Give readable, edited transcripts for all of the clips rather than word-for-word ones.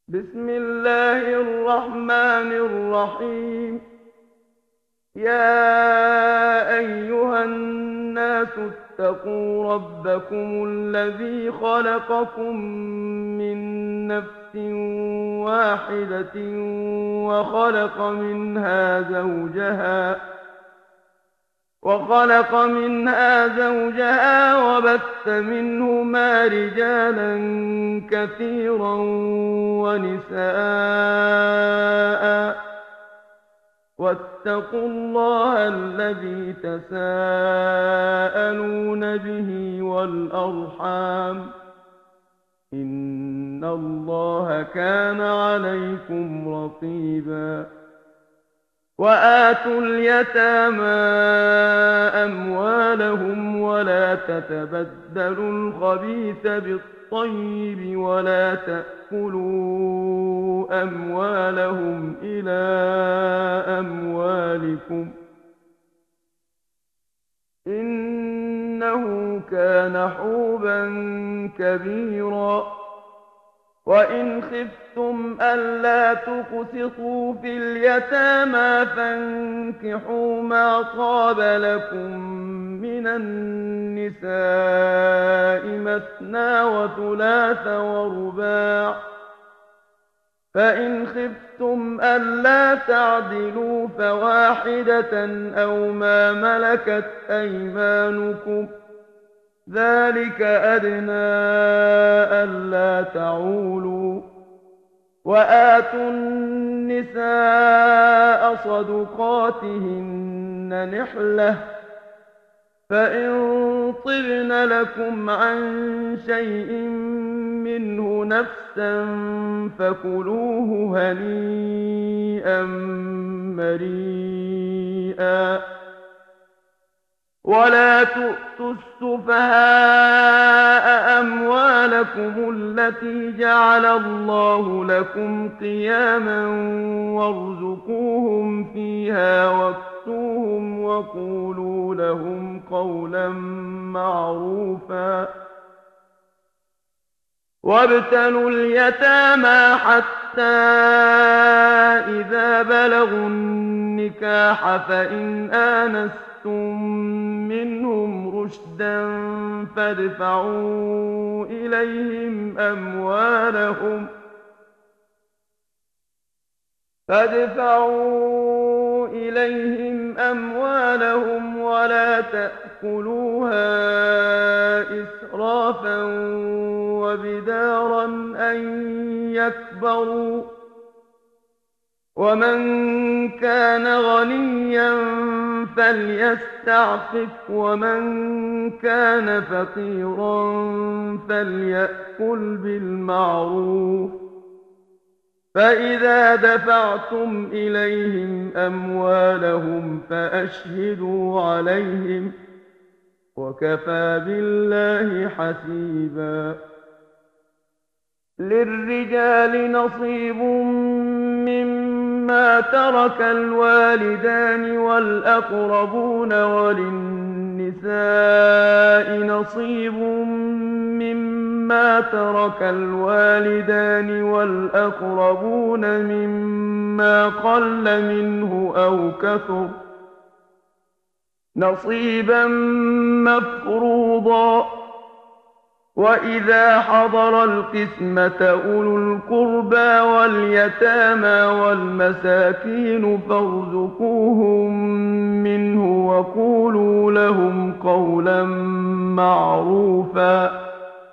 بسم الله الرحمن الرحيم. يا أيها الناس اتقوا ربكم الذي خلقكم من نفس واحدة وخلق منها زوجها وبث منهما رجالا كثيرا ونساء، واتقوا الله الذي تساءلون به والأرحام، إن الله كان عليكم رقيبا. وآتوا اليتامى أموالهم ولا تتبدلوا الخبيث بالطيب ولا تأكلوا أموالهم إلى أموالكم، إنه كان حوبا كبيرا. وإن خفتم ألا تقسطوا في اليتامى فانكحوا ما طاب لكم من النساء مثنى وثلاث ورباع، فإن خفتم ألا تعدلوا فواحدة أو ما ملكت أيمانكم، ذلك أدنى ألا تعولوا. وآتوا النساء صدقاتهن نحلة، فإن طبن لكم عن شيء منه نفسا فكلوه هنيئا مريئا. ولا تؤتوا السفهاء أموالكم التي جعل الله لكم قياما وارزقوهم فيها واكسوهم وقولوا لهم قولا معروفا. وابتلوا اليتامى حتى إذا بلغوا النكاح فإن آنستم منهم رشدا فادفعوا إليهم أموالهم ولا تأكلوها إسرافا وبدارا أن يكبروا، ومن كان غنيا فليستعفف ومن كان فقيرا فليأكل بالمعروف. فإذا دفعتم إليهم أموالهم فأشهدوا عليهم، وكفى بالله حسيبا. للرجال نصيب مما ترك الوالدان والأقربون وللنساء نصيب مما ترك الوالدان والأقربون مما قل منه أو كثر، نصيبا مفروضا. وإذا حضر القسمة أولو القربى واليتامى والمساكين فارزقوهم منه وقولوا لهم قولا معروفا.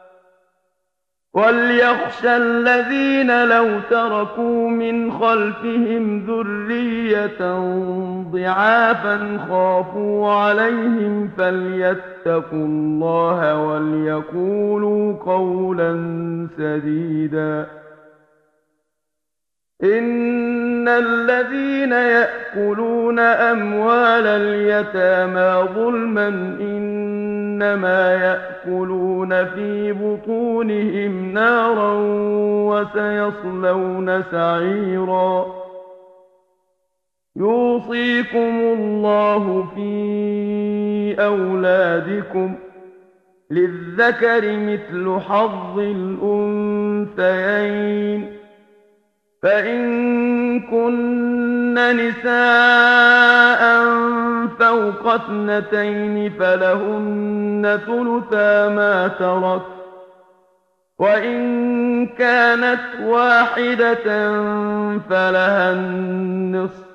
وليخشى الذين لو تركوا من خلفهم ذرية ضعافا خافوا عليهم فليتقوا الله وليقولوا قولا سديدا. إن الذين يأكلون أموال اليتامى ظلما إنما يأكلون في بطونهم نارا وسيصلون سعيرا. يوصيكم الله في أولادكم للذكر مثل حظ الأنثيين، فإن كن نساء فوق 2 فلهن ثلثا ما ترك، وإن كانت واحدة فلها النصف،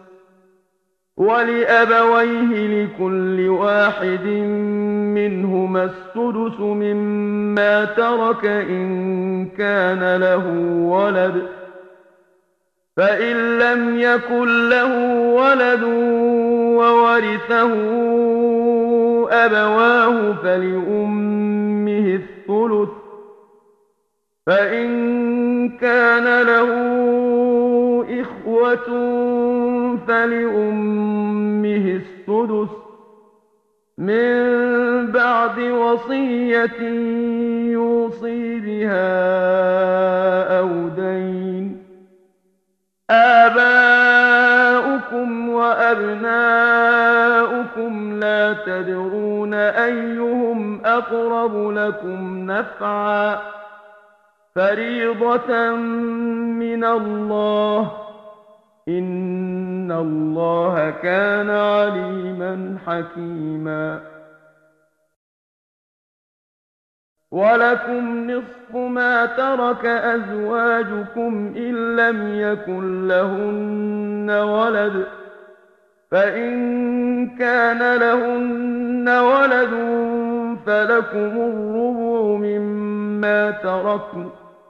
ولأبويه لكل واحد منهما السدس مما ترك إن كان له ولد، فإن لم يكن له ولد وورثه أبواه فلأمه الثلث، فإن كان له إخوة فلأمه السدس من بعد وصية يوصي بها أو دين. آباؤكم وأبناؤكم لا تدرون أيهم أقرب لكم نفعا، فريضة من الله، إن الله كان عليما حكيما. ولكم نصف ما ترك أزواجكم إن لم يكن لهن ولد، فإن كان لهن ولد فلكم الربع مما تركن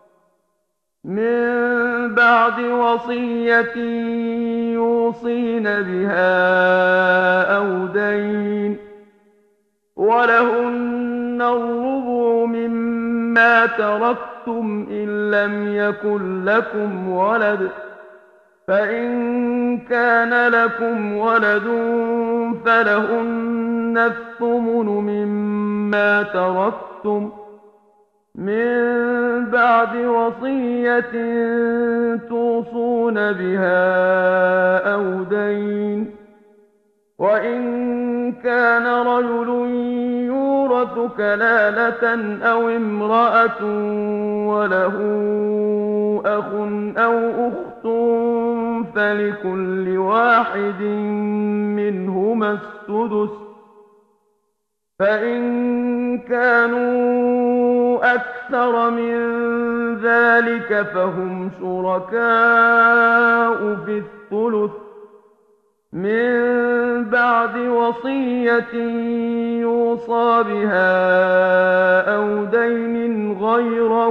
من بعد وصية يوصين بها أو دين، ولهن الربع مما تركتم إن لم يكن لكم ولد، فإن كان لكم ولد فلهن الثمن مما تركتم من بعد وصية توصون بها أو دين. وإن كان رجل يورث كلالة أو امرأة وله أخ أو أخت فلكل واحد منهما السدس، فإن كانوا أكثر من ذلك فهم شركاء في الثلث من بعد وصية يوصى بها أو دين غير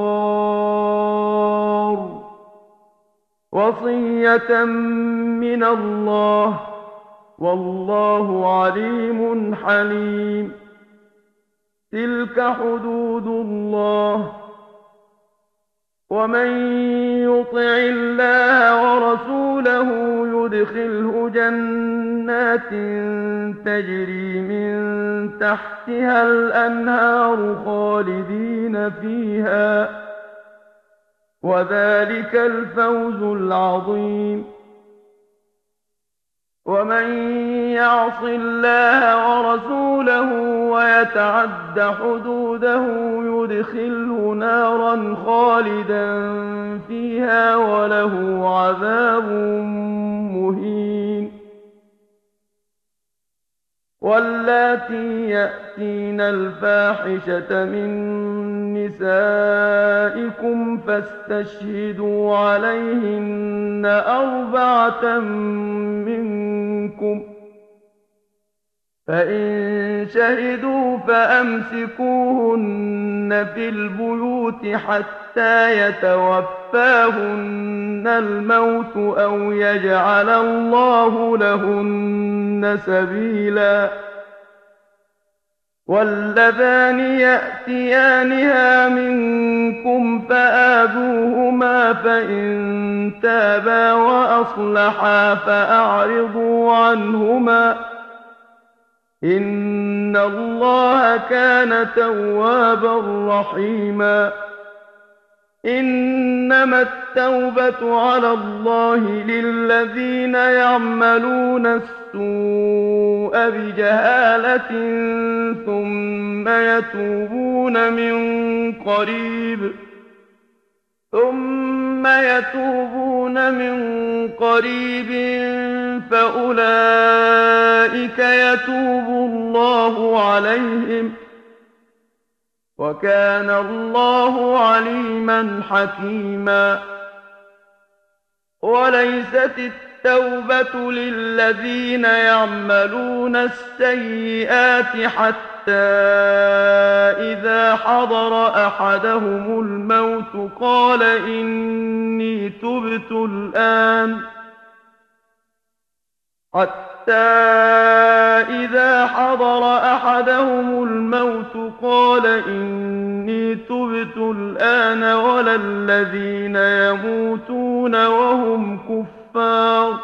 مضار، وصية من الله، والله عليم حليم. تلك حدود الله، ومن يطع الله ورسوله يدخله جنات تجري من تحتها الأنهار خالدين فيها، وذلك الفوز العظيم. ومن يعص الله ورسوله ويتعد حدوده يدخله نارا خالدا فيها وله عذاب مهين. واللاتي يأتين الفاحشة من نسائكم فاستشهدوا عليهن 4 منكم، فإن شهدوا فأمسكوهن في البيوت حتى يتوفاهن الموت أو يجعل الله لهن سبيلا. واللذان يأتيانها منكم فآذوهما، فإن تابا وأصلحا فأعرضوا عنهما، إن الله كان توابا رحيما. إنما التوبة على الله للذين يعملون السوء بجهالة ثم يتوبون من قريب فأولئك يتوب الله عليهم وكان الله عليما حكيما وليست التوبة للذين يعملون السيئات حتى إذا حضر أحدهم الموت قال إني تبت الآن ولا الذين يموتون وهم كفار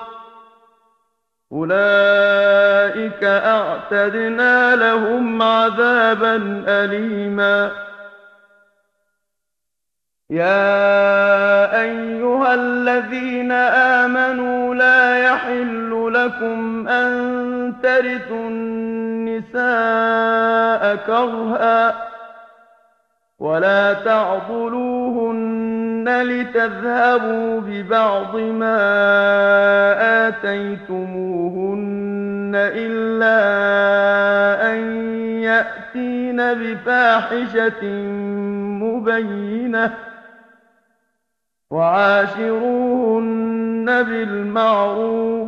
أولئك أعتدنا لهم عذابا أليما يا أيها الذين آمنوا لا يحل لكم أن ترثوا النساء كرها ولا تعضلوهن لتذهبوا ببعض ما آتيتموهن إلا أن يأتين بفاحشة مبينة وعاشروهن بالمعروف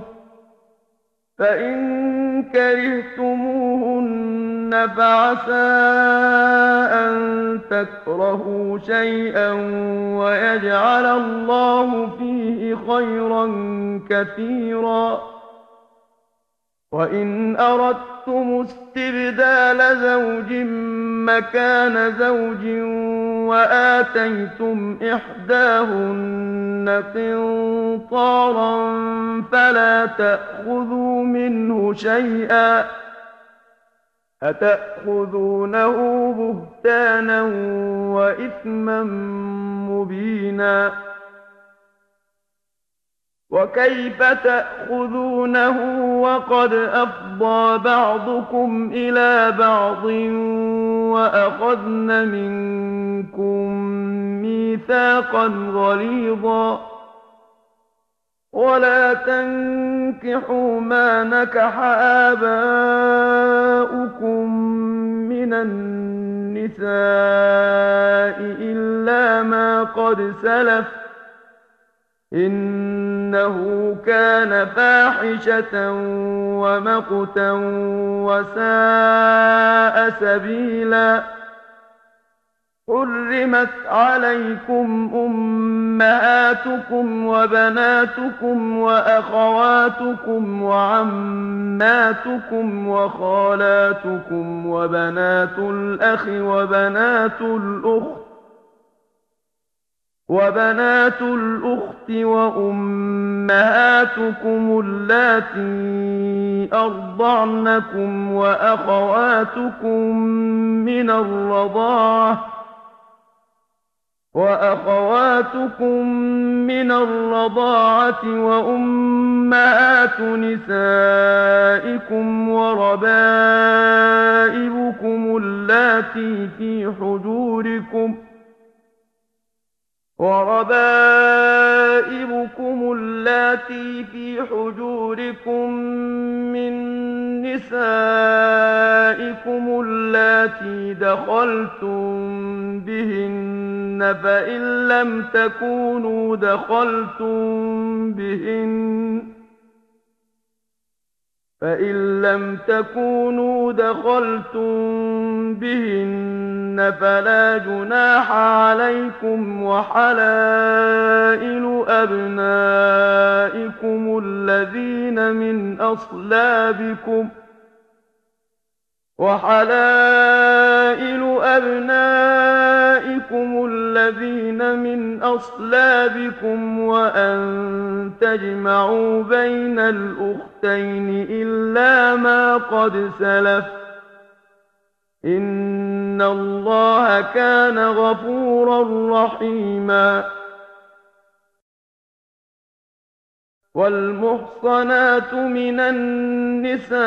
فإن كرهتموهن فعسى أن تكرهوا شيئا ويجعل الله فيه خيرا كثيرا وإن أردتم استبدال زوج مكان زوج وآتيتم إحداهن قنطارا فلا تأخذوا منه شيئا أتأخذونه بهتانا وإثما مبينا وكيف تأخذونه وقد أفضى بعضكم إلى بعض وأخذن منكم ميثاقا غليظا ولا تنكحوا ما نكح آباؤكم من النساء إلا ما قد سلف إنه كان فاحشة ومقتا وساء سبيلا حرمت عليكم أمهاتكم وبناتكم وأخواتكم وعماتكم وخالاتكم وبنات الأخ وبنات الأخت وأمهاتكم اللاتي أرضعنكم وأخواتكم من الرضاعة وأمهات نسائكم وربائبكم اللاتي في حجوركم من نسائكم اللاتي دخلتم بهن فإن لم تكونوا دخلتم بهن فلا جناح عليكم وحلائل أبنائكم الذين من أصلابكم وأن تجمعوا بين الأختين إلا ما قد سلف إن الله كان غفورا رحيما والمحصنات من النساء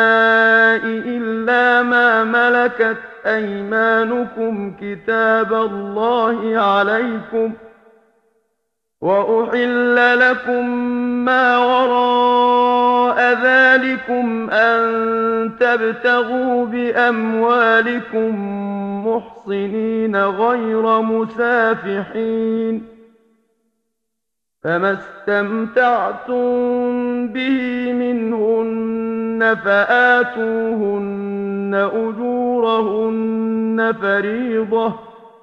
إلا ما ملكت أيمانكم كتاب الله عليكم وأحل لكم ما وراء ذلكم أن تبتغوا بأموالكم محصنين غير مسافحين، فما استمتعتم به منهن فآتوهن أجورهن فريضة،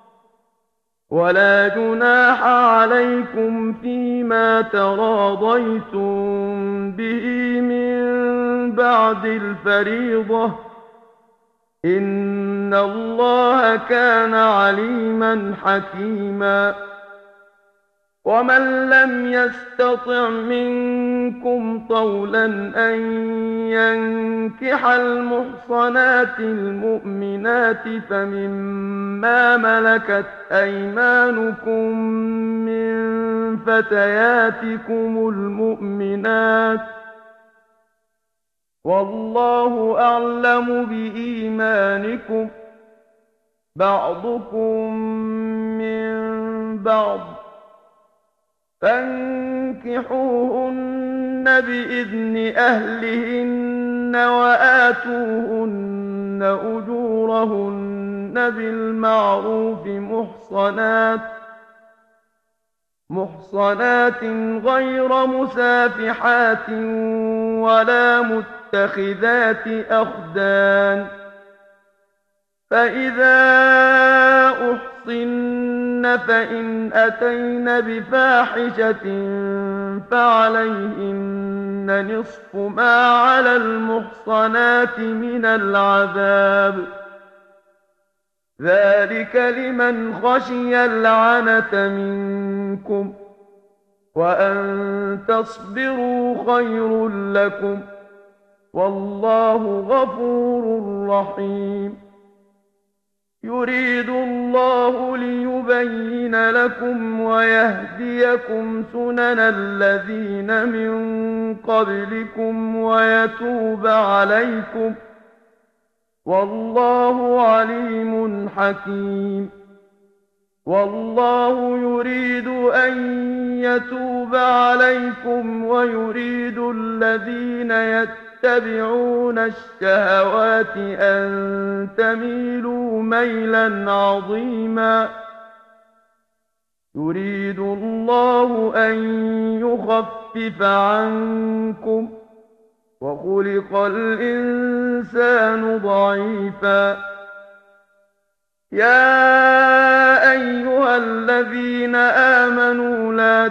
ولا جناح عليكم فيما تراضيتم به من بعد الفريضة، إن الله كان عليما حكيما. ومن لم يستطع منكم طولا أن ينكح المحصنات المؤمنات فمما ملكت أيمانكم من فتياتكم المؤمنات، والله أعلم بإيمانكم، بعضكم من بعض، فانكحوهن بإذن أهلهن وآتوهن أجورهن بالمعروف محصنات غير مسافحات ولا متخذات أخدان، فإذا أحصن فإن أتين بفاحشة فعليهن نصف ما على المحصنات من العذاب، ذلك لمن خشي العنة منكم، وأن تصبروا خير لكم، والله غفور رحيم. يريد الله ليبين لكم ويهديكم سنن الذين من قبلكم ويتوب عليكم، والله عليم حكيم. والله يريد أن يتوب عليكم ويريد الذين يتبعون الشهوات أن تميلوا ميلا عظيما. يريد الله أن يخفف عنكم، وخلق الإنسان ضعيفا. يا أيها الذين آمنوا لا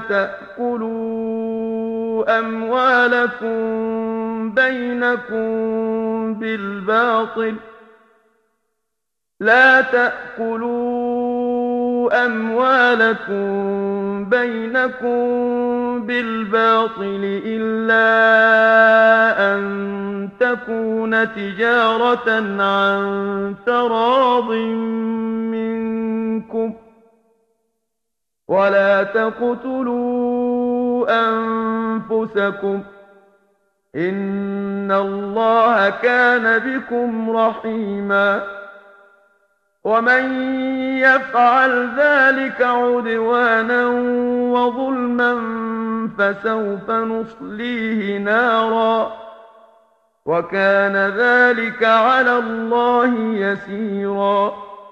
تأكلوا أموالكم بينكم بالباطل إلا أن تكون تجارة عن تراض منكم، ولا تقتلوا أنفسكم، إن الله كان بكم رحيما. ومن يفعل ذلك عدوانا وظلما فسوف نصليه نارا، وكان ذلك على الله يسيرا.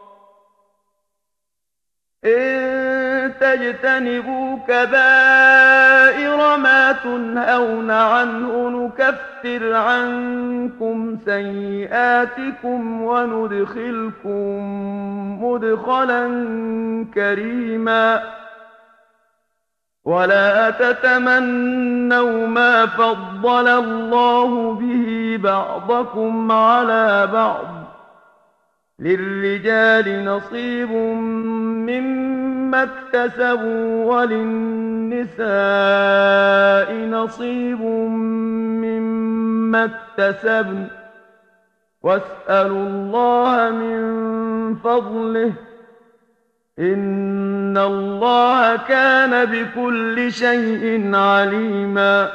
إن تجتنبوا كبائر ما تنهون عنه نكفر عنكم سيئاتكم وندخلكم مدخلا كريما. ولا تتمنوا ما فضل الله به بعضكم على بعض، للرجال نصيب مما اكتسبوا وللنساء نصيب مما اكتسبن، واسألوا الله من فضله، إن الله كان بكل شيء عليما.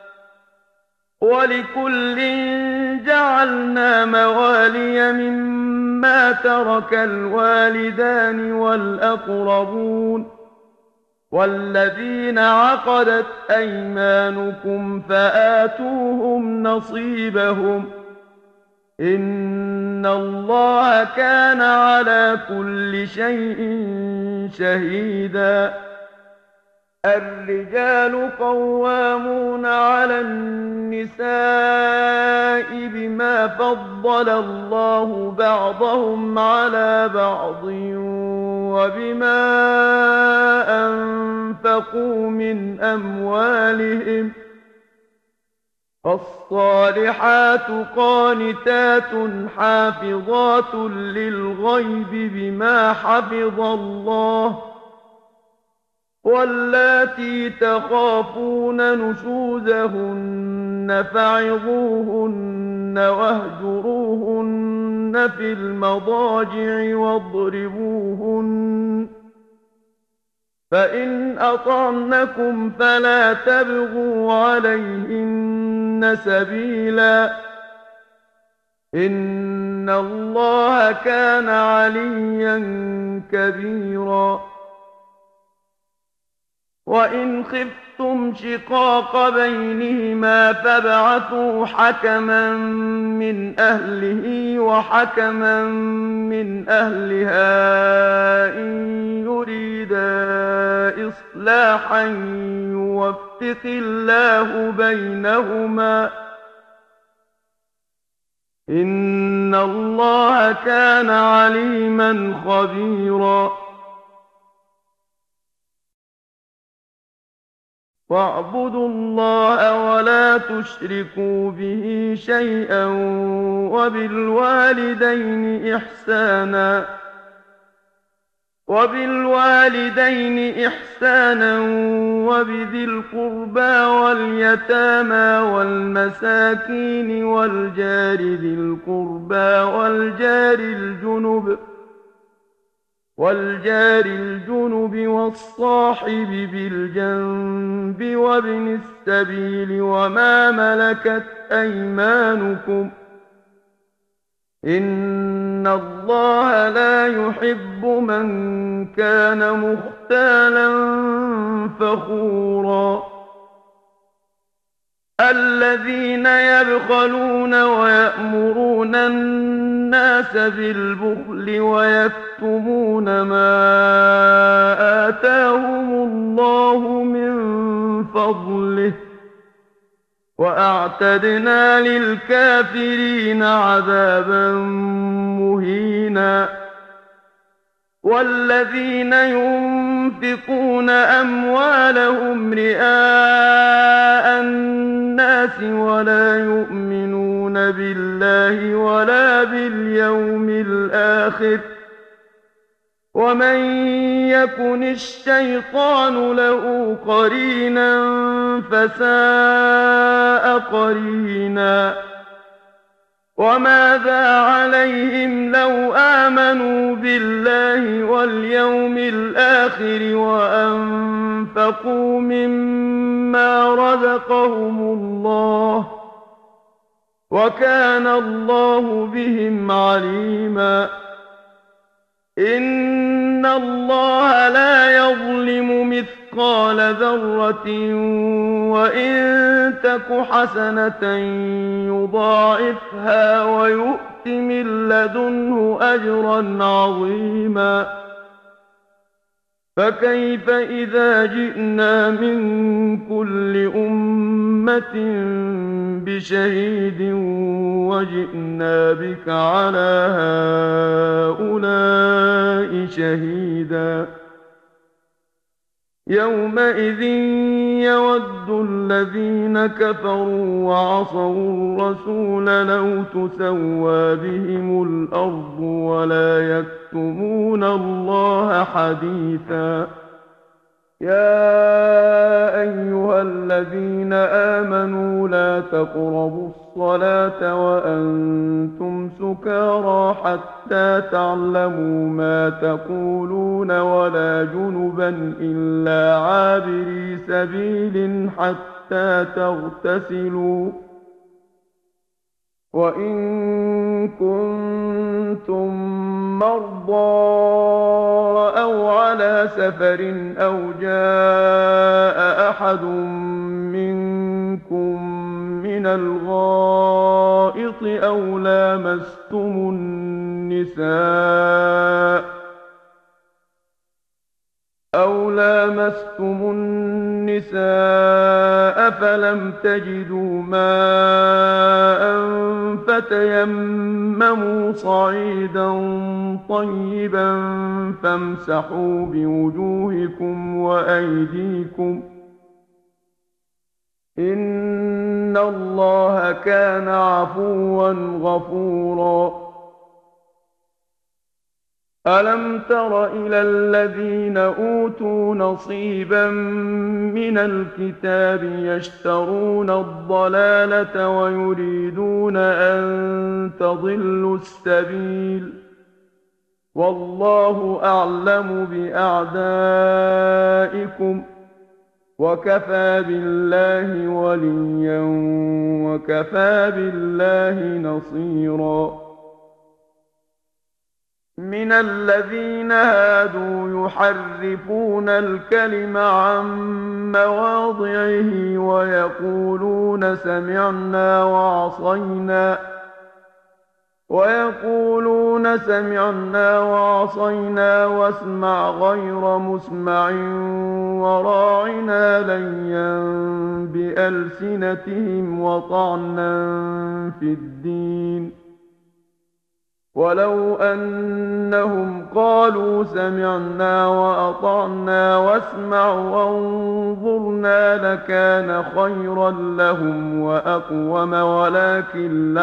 ولكل جعلنا موالي مما ترك الوالدان والأقربون، والذين عقدت أيمانكم فآتوهم نصيبهم إن الله كان على كل شيء شهيدا الرجال قوامون على النساء بما فضل الله بعضهم على بعض وبما أنفقوا من أموالهم فالصالحات قانتات حافظات للغيب بما حفظ الله واللاتي تخافون نشوزهن فعظوهن واهجروهن في المضاجع واضربوهن فإن أطعنكم فلا تبغوا عليهن سبيلا إن الله كان عليا كبيرا وإن خفتم شقاق بينهما فابعثوا حكما من أهله وحكما من أهلها إن يريدا إصلاحا يوفق الله بينهما إن الله كان عليما خبيرا واعبدوا الله ولا تشركوا به شيئا وبالوالدين إحسانا وبذي القربى واليتامى والمساكين والجار ذي القربى والجار الجنب والصاحب بالجنب وابن السبيل وما ملكت أيمانكم إن الله لا يحب من كان مختالا فخورا الذين يبخلون ويأمرون الناس بالبخل ويكتمون ما آتاهم الله من فضله وأعتدنا للكافرين عذابا مهينا والذين ينفقون أموالهم رئاء الناس ولا يؤمنون بالله ولا باليوم الآخر ومن يكن الشيطان له قرينا فساء قرينا وماذا عليهم لو آمنوا بالله واليوم الآخر وأنفقوا مما رزقهم الله وكان الله بهم عليما إن الله لا يظلم مثقال ذرة وإن تك حسنة يضاعفها ويؤت من لدنه أجرا عظيما فكيف إذا جئنا من كل أمة بشهيد وجئنا بك على هؤلاء شهيدا يومئذ يود الذين كفروا وعصوا الرسول لو تسوى بهم الأرض ولا يكتمون الله حديثا يا أيها الذين آمنوا لا تقربوا الصلاة وأنتم سكارى حتى تعلموا ما تقولون ولا جنبا إلا عابري سبيل حتى تغتسلوا وَإِن كُنتُم مَّرْضَىٰ أَوْ عَلَىٰ سَفَرٍ أَوْ جَاءَ أَحَدٌ مِّنكُم مِّنَ الْغَائِطِ أَوْ لَامَسْتُمُ النِّسَاءَ فَلَمْ تَجِدُوا مَاءً فَتَيَمَّمُوا صَعِيدًا طَيِّبًا فَامْسَحُوا بِوُجُوهِكُمْ وَأَيْدِيكُمْ ۗ إِنَّ اللَّهَ كَانَ عَفُوًّا غَفُورًا. أَلَمْ تَرَ إِلَى الَّذِينَ أُوتُوا نَصِيبًا مِّنَ الْكِتَابِ يَشْتَرُونَ الضَّلَالَةَ وَيُرِيدُونَ أَن تَضِلُّوا السَّبِيلَ ۗ وَاللَّهُ أَعْلَمُ بِأَعْدَائِكُمْ ۚ وَكَفَىٰ بِاللَّهِ وَلِيًّا وَكَفَىٰ بِاللَّهِ نَصِيرًا. مِنَ الَّذِينَ هَادُوا يُحَرِّفُونَ الْكَلِمَ عَن مَّوَاضِعِهِ وَيَقُولُونَ سَمِعْنَا وَعَصَيْنَا وَاسْمَعْ غَيْرَ مُسْمَعٍ وَرَاعِنَا لَيًّا بِأَلْسِنَتِهِمْ وَطَعْنًا فِي الدِّينِ ۚ وَلَوْ أَنَّهُمْ قَالُوا سَمِعْنَا وَأَطَعْنَا وَاسْمَعْ وَانظُرْنَا لَكَانَ خَيْرًا لَّهُمْ وَأَقْوَمَ وَلَٰكِن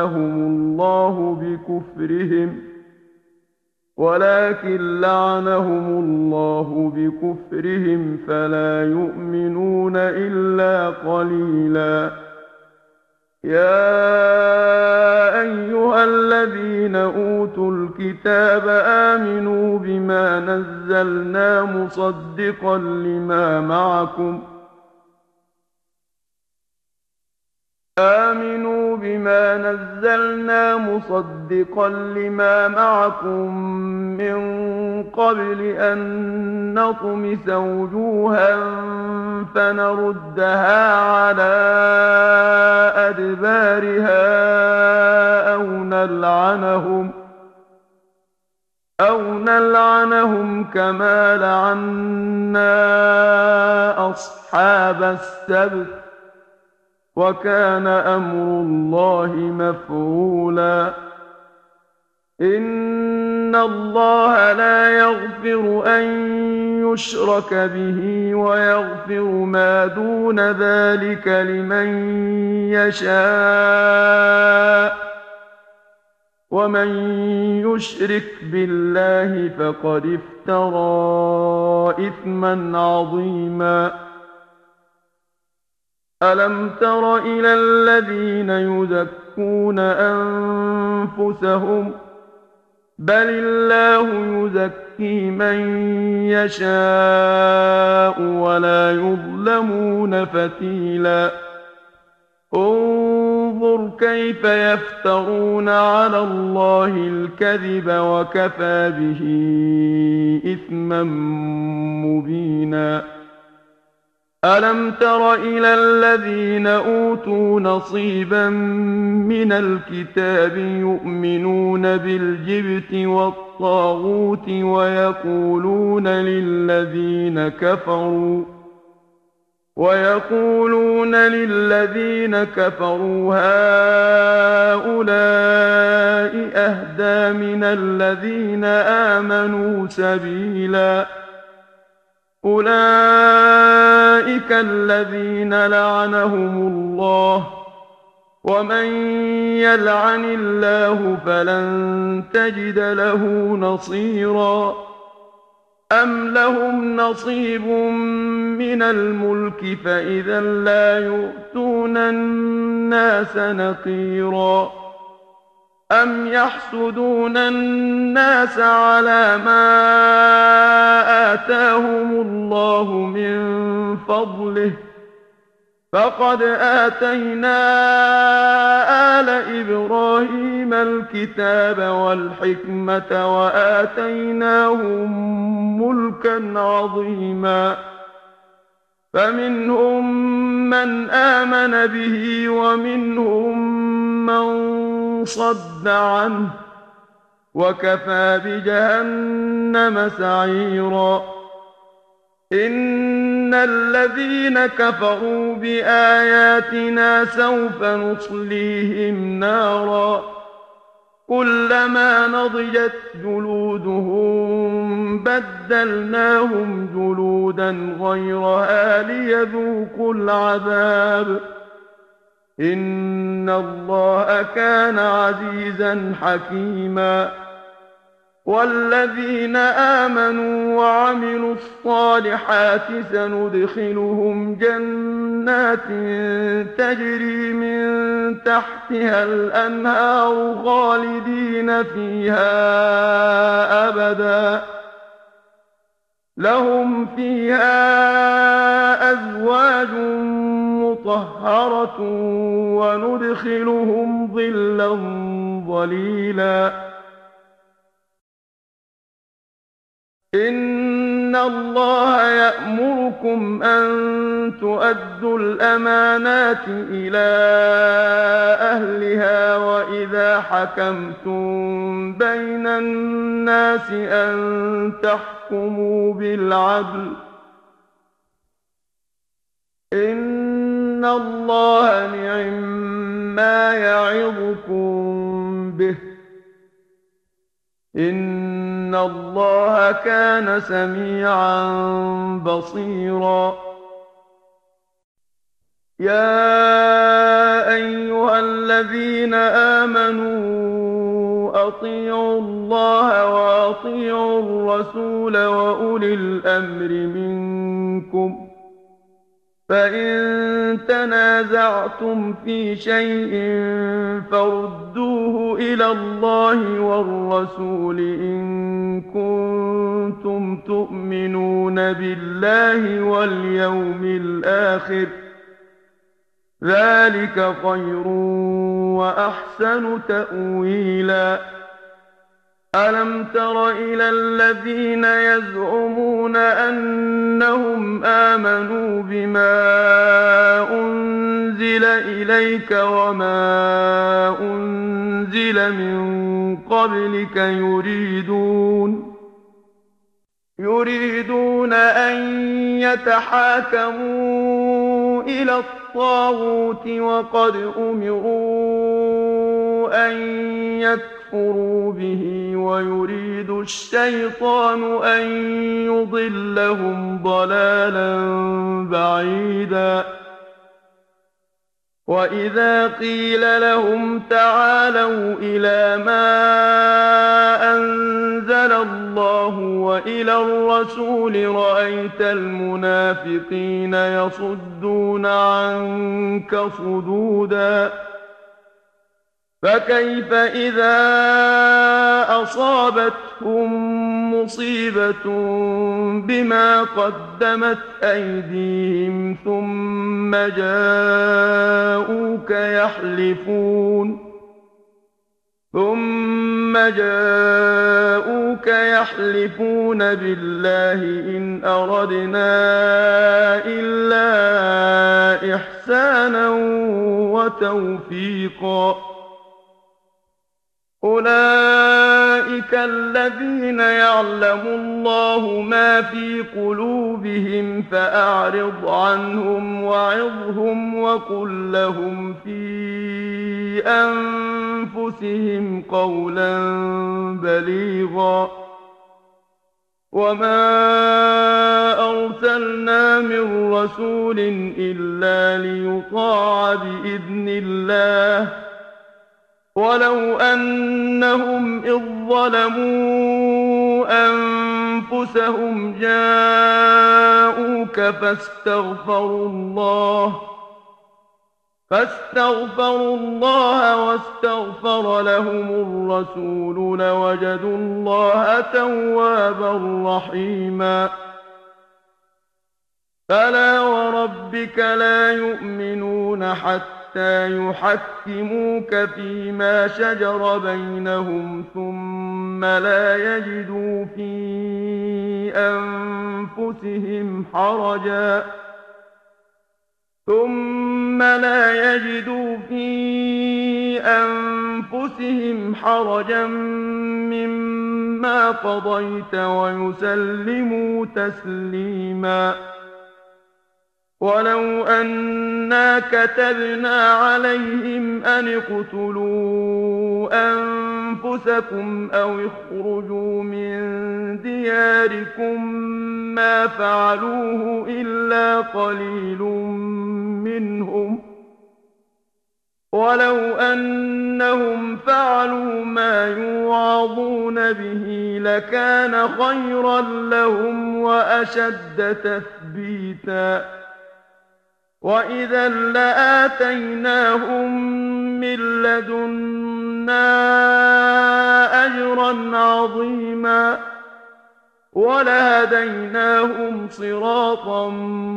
لَّعَنَهُمُ اللَّهُ بِكُفْرِهِمْ فَلَا يُؤْمِنُونَ إِلَّا قَلِيلًا. يَا أَيُّهَا الَّذِينَ أُوتُوا الْكِتَابَ آمِنُوا بِمَا نَزَّلْنَا مُصَدِّقًا لِّمَا مَعَكُم مِّن قَبْلِ أَن نَّطْمِسَ وُجُوهًا فَنَرُدَّهَا عَلَىٰ أَدْبَارِهَا أَوْ نَلْعَنَهُمْ كَمَا لَعَنَّا أَصْحَابَ السَّبْتِ ۚ وَكَانَ أَمْرُ اللَّهِ مَفْعُولًا. إِنَّ اللَّهَ لَا يَغْفِرُ أَن يُشْرَكَ بِهِ وَيَغْفِرُ مَا دُونَ ذَٰلِكَ لِمَن يَشَاءُ ۚ وَمَن يُشْرِكْ بِاللَّهِ فَقَدِ افْتَرَىٰ إِثْمًا عَظِيمًا. أَلَمْ تَرَ إِلَى الَّذِينَ يُزَكُّونَ أَنفُسَهُم ۚ بَلِ اللَّهُ يُزَكِّي مَن يَشَاءُ وَلَا يُظْلَمُونَ فَتِيلًا. انظُرْ كَيْفَ يَفْتَرُونَ عَلَى اللَّهِ الْكَذِبَ وَكَفَىٰ بِهِ إِثْمًا مُّبِينًا. أَلَمْ تَرَ إِلَى الَّذِينَ أُوتُوا نَصِيبًا مِّنَ الْكِتَابِ يُؤْمِنُونَ بِالْجِبْتِ وَالطَّاغُوتِ وَيَقُولُونَ لِلَّذِينَ كَفَرُوا هَٰؤُلَاءِ أَهْدَىٰ مِنَ الَّذِينَ آمَنُوا سَبِيلًا. أُولَٰئِكَ الَّذِينَ لَعَنَهُمُ اللَّهُ ۖ وَمَن يَلْعَنِ اللَّهُ فَلَن تَجِدَ لَهُ نَصِيرًا. أَمْ لَهُمْ نَصِيبٌ مِّنَ الْمُلْكِ فَإِذًا لَّا يُؤْتُونَ النَّاسَ نَقِيرًا. أَمْ يَحْسُدُونَ النَّاسَ عَلَىٰ مَا آتَاهُمُ اللَّهُ مِن فَضْلِهِ ۖ فقد آتينا آل إبراهيم الكتاب والحكمة وآتيناهم ملكا عظيما فمنهم من آمن به ومنهم من صد عنه وكفى بجهنم سعيرا إن الذين كفروا بآياتنا سوف نصليهم نارا كلما نضجت جلودهم بدلناهم جلودا غيرها ليذوقوا العذاب إن الله كان عزيزا حكيما والذين آمنوا وعملوا الصالحات سندخلهم جنات تجري من تحتها الأنهار خالدين فيها أبدا لهم فيها أزواج مطهرة وندخلهم ظلا ظليلا إن الله يأمركم أن تؤدوا الأمانات إلى أهلها وإذا حكمتم بين الناس أن تحكموا بالعدل إن الله نعم يعظكم به إن الله كان سميعا بصيرا يا أيها الذين آمنوا أطيعوا الله وأطيعوا الرسول وأولي الأمر منكم فإن تنازعتم في شيء فردوه إلى الله والرسول إن كنتم تؤمنون بالله واليوم الآخر ذلك خير وأحسن تأويلا ألم تر إلى الذين يزعمون أنهم آمنوا بما أنزل إليك وما أنزل من قبلك يريدون أن يتحاكموا إلى الطاغوت وقد أمروا أن يكفروا به ويريد الشيطان أن يضلهم ضلالا بعيدا وإذا قيل لهم تعالوا إلى ما أنزل الله وإلى الرسول رأيت المنافقين يصدون عنك صدودا فكيف إذا أصابتهم مصيبة بما قدمت أيديهم ثم جاءوك يحلفون بالله إن أردنا إلا إحسانا وتوفيقا أولئك الذين يعلم الله ما في قلوبهم فأعرض عنهم وعظهم وقل لهم في أنفسهم قولا بليغا وما أرسلنا من رسول إلا ليطاع بإذن الله ولو أنهم إذ ظلموا أنفسهم جاءوك فاستغفروا الله واستغفر لهم الرسول لوجدوا الله توابا رحيما فلا وربك لا يؤمنون حتى يحكموك فيما شجر بينهم ثم لا يجدوا في أنفسهم حرجا مما قضيت ويسلموا تسليما ولو أنا كتبنا عليهم أن اقتلوا أنفسكم أو اخرجوا من دياركم ما فعلوه إلا قليل منهم ولو أنهم فعلوا ما يوعظون به لكان خيرا لهم وأشد تثبيتا وإذا لآتيناهم من لدنا أجرا عظيما ولهديناهم صراطا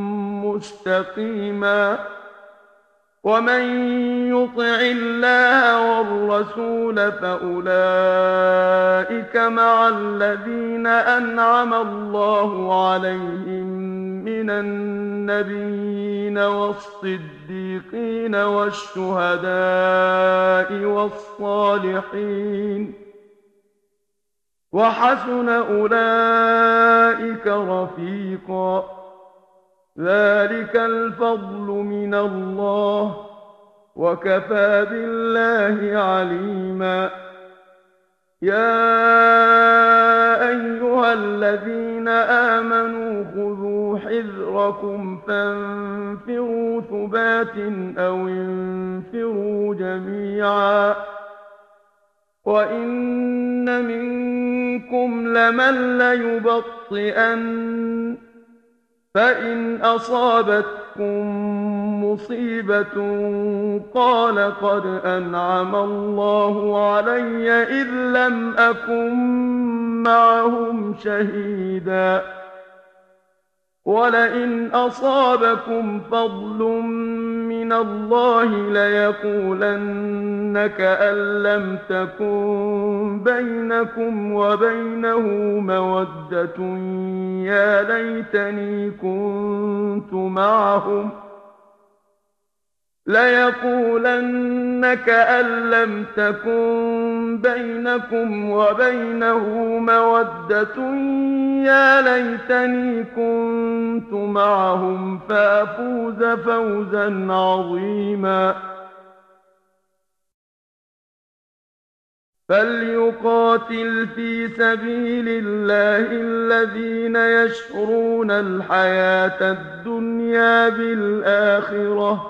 مستقيما ومن يطع الله والرسول فأولئك مع الذين أنعم الله عليهم من النبيين والصديقين والشهداء والصالحين وحسن أولئك رفيقا ذلك الفضل من الله وكفى بالله عليما يا أيها الذين آمنوا خذوا حذركم فانفروا ثبات أو انفروا جميعا وإن منكم لمن ليبطئن فإن أصابتكم مصيبة قال قد أنعم الله علي إذ لم أكن معهم شهيدا ولئن أصابكم فضل من الله ليقولن كأن لم تكن بينكم وبينه مودة يا ليتني كنت معهم ليقولن كأن لم تكن بينكم وبينه مودة يا ليتني كنت معهم فأفوز فوزا عظيما فليقاتل في سبيل الله الذين يشرون الحياة الدنيا بالآخرة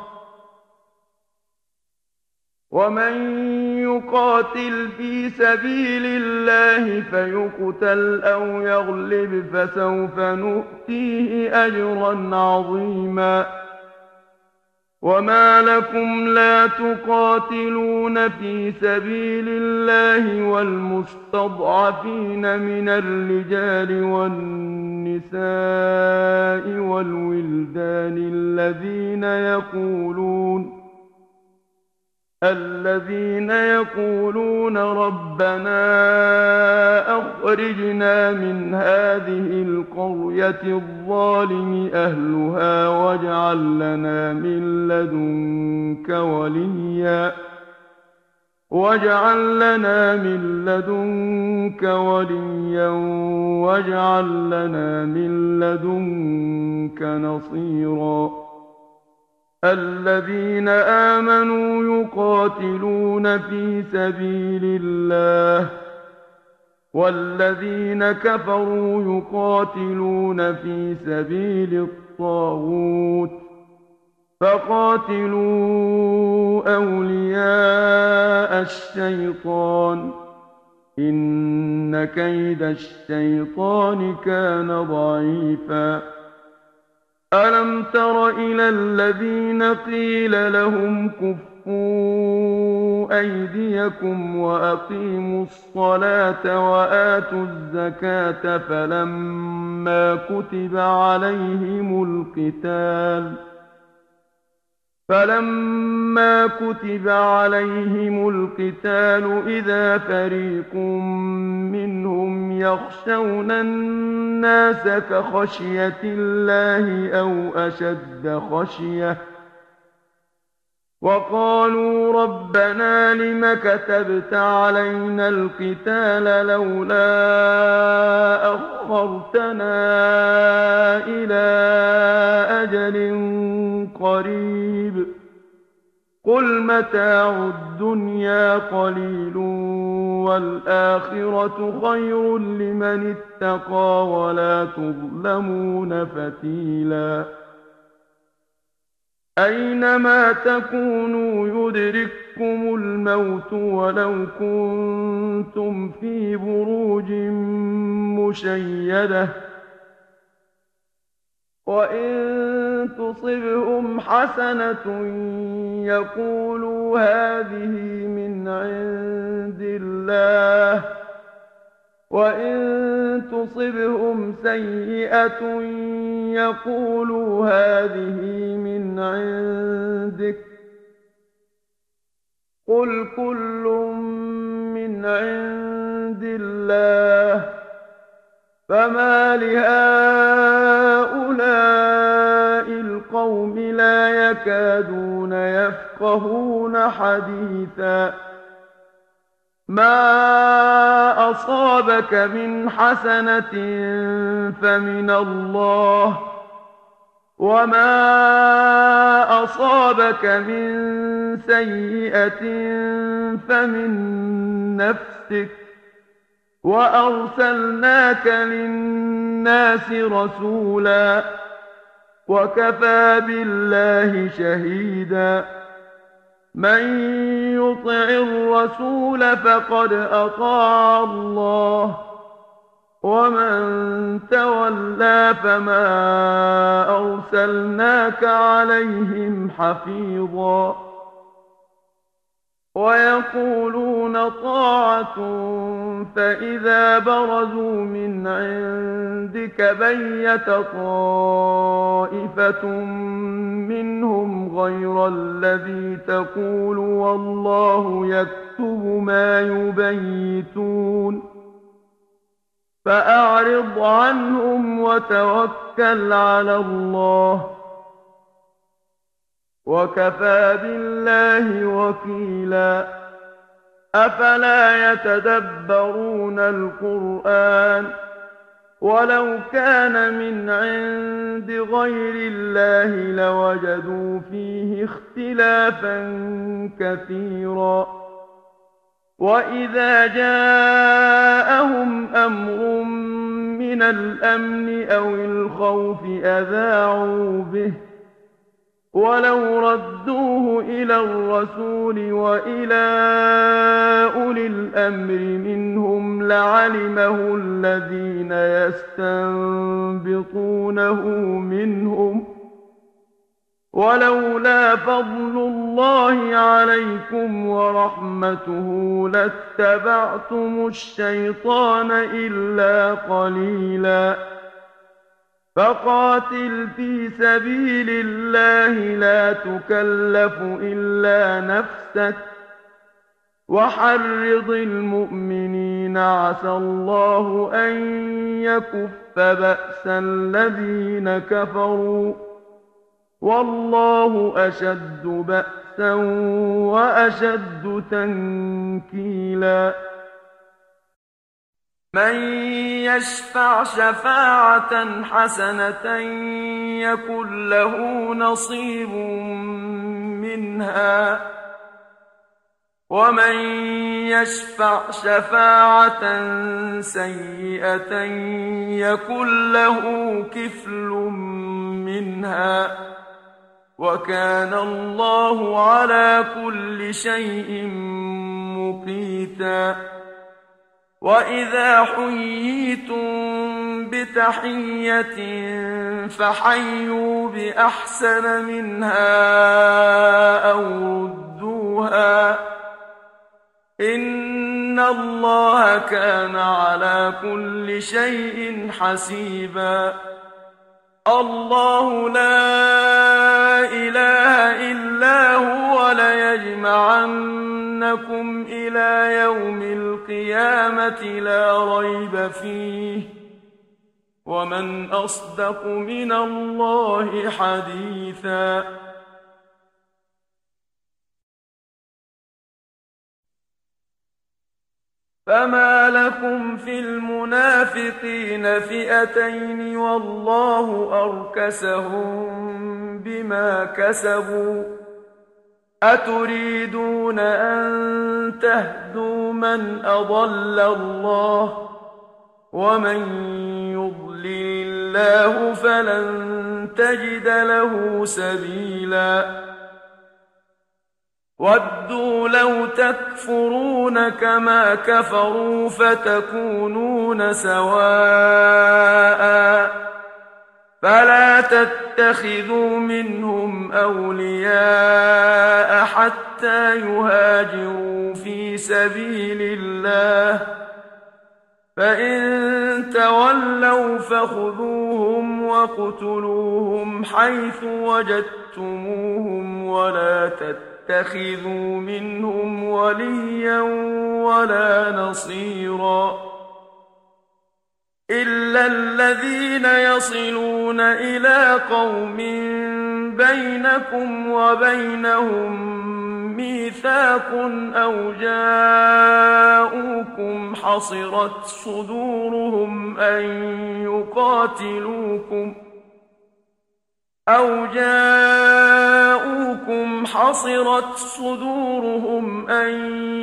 ومن يقاتل في سبيل الله فيقتل أو يغلب فسوف نؤتيه أجرا عظيما وما لكم لا تقاتلون في سبيل الله والمستضعفين من الرجال والنساء والولدان الذين يقولون ربنا أخرجنا من هذه القرية الظالم أهلها واجعل لنا من لدنك وليا واجعل لنا من لدنك نصيرا الذين آمنوا يقاتلون في سبيل الله والذين كفروا يقاتلون في سبيل الطاغوت فقاتلوا أولياء الشيطان إن كيد الشيطان كان ضعيفا ألم تر إلى الذين قيل لهم كفوا أيديكم وأقيموا الصلاة وآتوا الزكاة فلما كتب عليهم القتال إذا فريق منهم يخشون الناس كخشية الله أو أشد خشية وقالوا ربنا لم كتبت علينا القتال لولا أخرتنا إلى أجل قريب قل متاع الدنيا قليل والآخرة خير لمن اتقى ولا تظلمون فتيلا أينما تكونوا يدرككم الموت ولو كنتم في بروج مشيدة وإن تصبهم حسنة يقولوا هذه من عند الله وإن تصبهم سيئة يقولوا هذه من عندك قل كل من عند الله فما لهؤلاء القوم لا يكادون يفقهون حديثا ما أصابك من حسنة فمن الله وما أصابك من سيئة فمن نفسك وأرسلناك للناس رسولا وكفى بالله شهيدا من يطع الرسول فقد أطاع الله ومن تولى فما أرسلناك عليهم حفيظا ويقولون طاعة فإذا برزوا من عندك بيت طائفة منهم غير الذي تقول والله يكتب ما يبيتون فأعرض عنهم وتوكل على الله وكفى بالله وكيلا أفلا يتدبرون القرآن ولو كان من عند غير الله لوجدوا فيه اختلافا كثيرا وإذا جاءهم أمر من الأمن أو الخوف أذاعوا به ولو ردوه إلى الرسول وإلى أولي الأمر منهم لعلمه الذين يستنبطونه منهم ولولا فضل الله عليكم ورحمته لاتبعتم الشيطان إلا قليلا فقاتل في سبيل الله لا تكلف إلا نفسك وحرض المؤمنين عسى الله أن يكف بأس الذين كفروا والله أشد بأسا وأشد تنكيلا من يشفع شفاعة حسنة يكن له نصيب منها ومن يشفع شفاعة سيئة يكن له كفل منها وكان الله على كل شيء مقيتا وإذا حييتم بتحية فحيوا بأحسن منها أو ردوها إن الله كان على كل شيء حسيبا. الله لا إله إلا هو ليجمعنكم إلى يوم القيامة لا ريب فيه ومن أصدق من الله حديثا. فما لكم في المنافقين فئتين والله أركسهم بما كسبوا أتريدون أن تهدوا من أضل الله ومن يضلل الله فلن تجد له سبيلا. ودوا لو تكفرون كما كفروا فتكونون سواء فلا تتخذوا منهم أولياء حتى يهاجروا في سبيل الله فإن تولوا فخذوهم وقتلوهم حيث وجدتموهم ولا تتخذوا منهم وليا ولا نصيرا إلا الذين يصلون إلى قوم بينكم وبينهم ميثاق أو جاءوكم حصرت صدورهم أن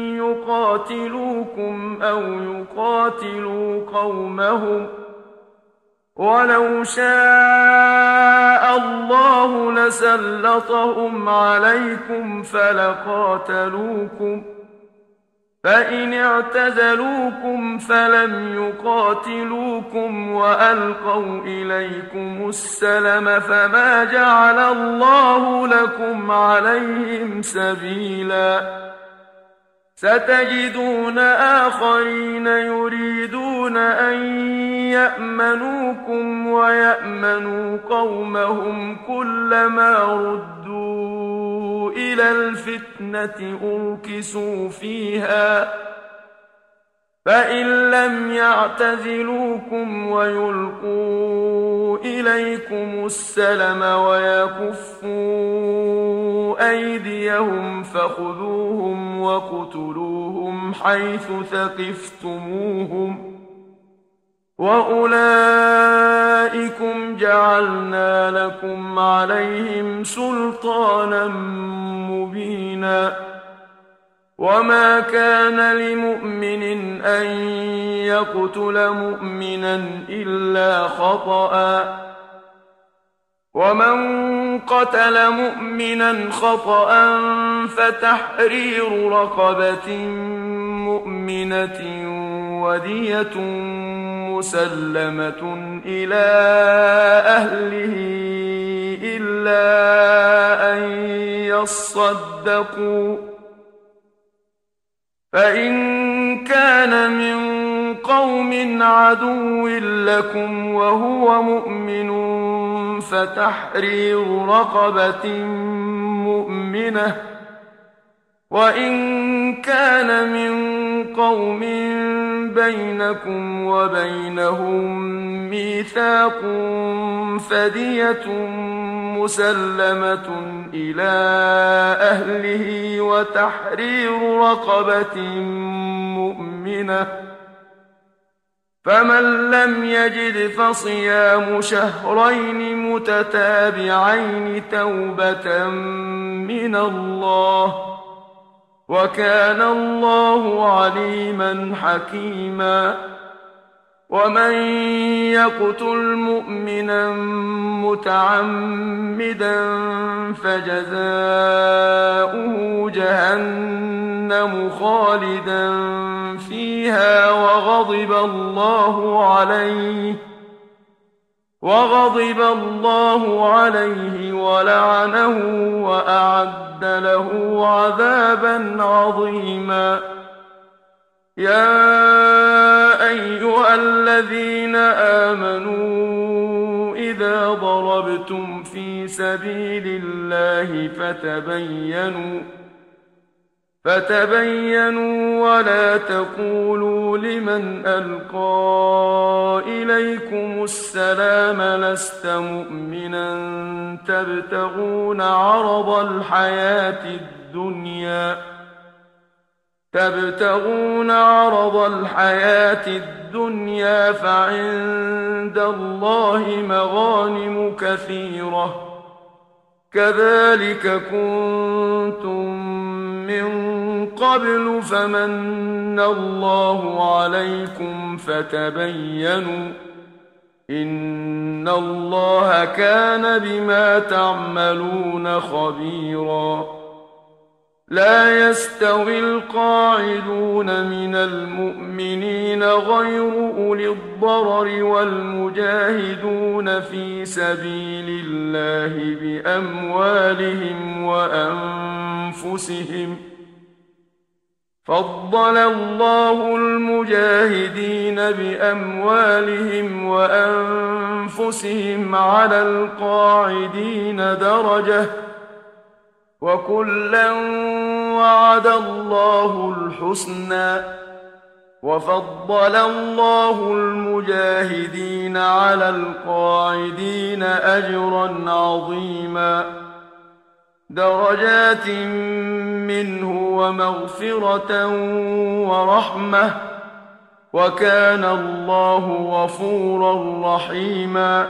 يقاتلوكم أو يقاتلوا قومهم ولو شاء الله لسلطهم عليكم فلقاتلوكم فإن اعتزلوكم فلم يقاتلوكم وألقوا إليكم السلم فما جعل الله لكم عليهم سبيلا. ستجدون آخرين يريدون أن يأمنوكم ويأمنوا قومهم كلما ردوا إلى الفتنة أركسوا فيها فإن لم يعتزلوكم ويلقوا إليكم السلم ويكفوا أيديهم فخذوهم وقتلوهم حيث ثقفتموهم وأولئكم جعلنا لكم عليهم سلطانا مبينا. وما كان لمؤمن أن يقتل مؤمنا إلا خطأ ومن قتل مؤمنا خطأ فتحرير رقبة مؤمنة ودية مسلمة إلى أهله إلا أن يصدقوا فإن كان من قوم عدو لكم وهو مؤمن فتحرير رقبة مؤمنة وإن كان من قوم بينكم وبينهم ميثاق فدية مسلمة إلى أهله وتحرير رقبة مؤمنة فمن لم يجد فصيام شهرين متتابعين توبة من الله وكان الله عليما حكيما. ومن يقتل مؤمنا متعمدا فجزاؤه جهنم خالدا فيها وغضب الله عليه وغضب الله عليه ولعنه وأعد له عذابا عظيما. يا أيها الذين آمنوا إذا ضربتم في سبيل الله فتبينوا ولا تقولوا لمن ألقى إليكم السلام لست مؤمنا تبتغون عرض الحياة الدنيا فعند الله مغانم كثيرة كذلك كنتم من قبل فمن الله عليكم فتبينوا إن الله كان بما تعملون خبيرا. لا يستوي القاعدون من المؤمنين غير أولي الضرر والمجاهدون في سبيل الله بأموالهم وأنفسهم. فضل الله المجاهدين بأموالهم وأنفسهم على القاعدين درجة وكلا وعد الله الحسنى وفضل الله المجاهدين على القاعدين أجرا عظيما درجات منه ومغفرة ورحمة وكان الله غفورا رحيما.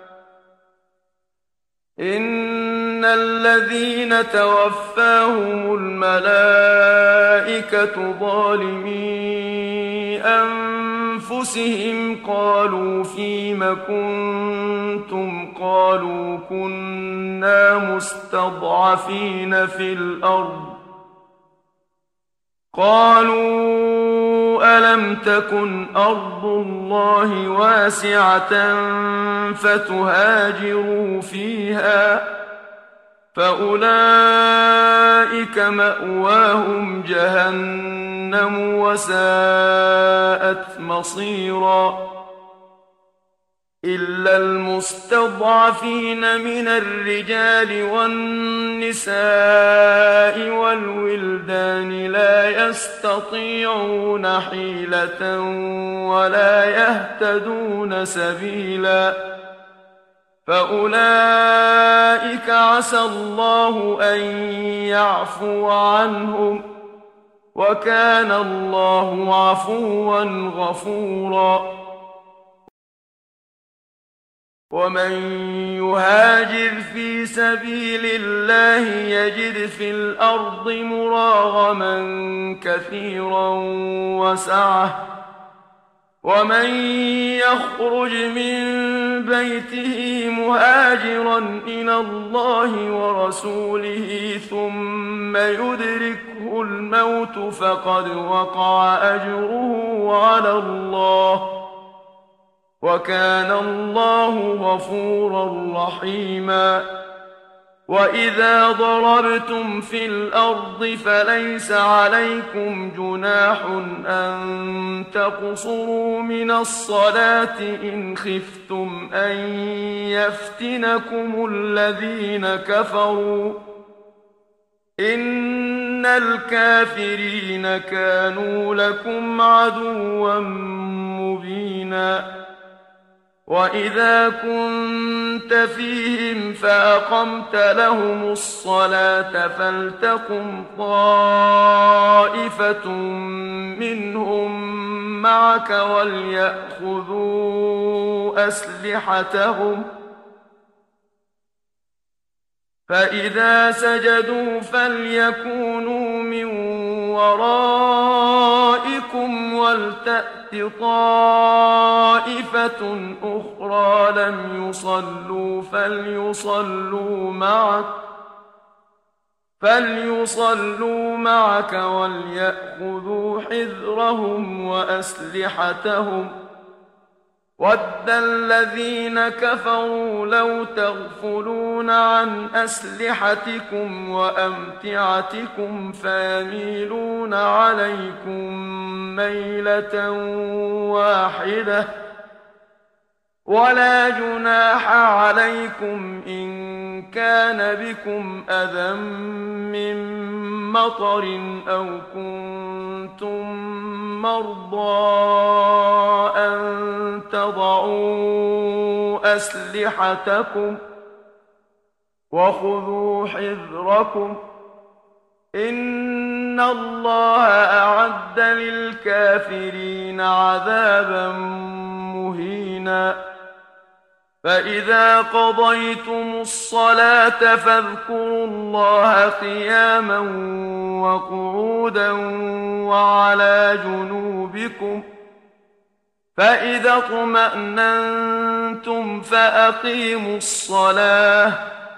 إن الذين توفاهم الملائكة ظالمي أنفسهم قالوا فيم كنتم قالوا كنا مستضعفين في الأرض قالوا ألم تكن أرض الله واسعة فتهاجروا فيها فأولئك مأواهم جهنم وساءت مصيرا. إلا المستضعفين من الرجال والنساء والولدان لا يستطيعون حيلة ولا يهتدون سبيلا فأولئك عسى الله أن يعفو عنهم وكان الله عفوا غفورا. ومن يهاجر في سبيل الله يجد في الأرض مراغما كثيرا وسعة ومن يخرج من بيته مهاجرا إلى الله ورسوله ثم يدركه الموت فقد وقع أجره على الله وكان الله غفورا رحيما. وإذا ضربتم في الأرض فليس عليكم جناح أن تقصروا من الصلاة إن خفتم أن يفتنكم الذين كفروا إن الكافرين كانوا لكم عدوا مبينا. وإذا كنت فيهم فأقمت لهم الصلاة فلتقم طائفة منهم معك وليأخذوا أسلحتهم فإذا سجدوا فليكونوا من ورائكم ولتأت طائفة أخرى لم يصلوا فليصلوا معك وليأخذوا حذرهم وأسلحتهم وَدَّ الَّذِينَ كَفَرُوا لَوْ تَغْفُلُونَ عَنْ أَسْلِحَتِكُمْ وَأَمْتِعَتِكُمْ فَيَمِيلُونَ عَلَيْكُمْ مَيْلَةً وَاحِدَةً وَلَا جُنَاحَ عَلَيْكُمْ إِن كَانَ بِكُمْ أَذًى مِّن مَّطَرٍ أَوْ كُنتُم مَّرْضَىٰ أَن تَضَعُوا أَسْلِحَتَكُمْ ۖ وَخُذُوا حِذْرَكُمْ ۗ إِنَّ اللَّهَ أَعَدَّ لِلْكَافِرِينَ عَذَابًا مُّهِينًا. فَإِذَا قَضَيْتُمُ الصَّلَاةَ فاذكروا اللَّهَ قِيَامًا وَقُعُودًا وَعَلَىٰ جُنُوبِكُمْ ۚ فَإِذَا اطْمَأْنَنتُمْ فَأَقِيمُوا الصَّلَاةَ ۚ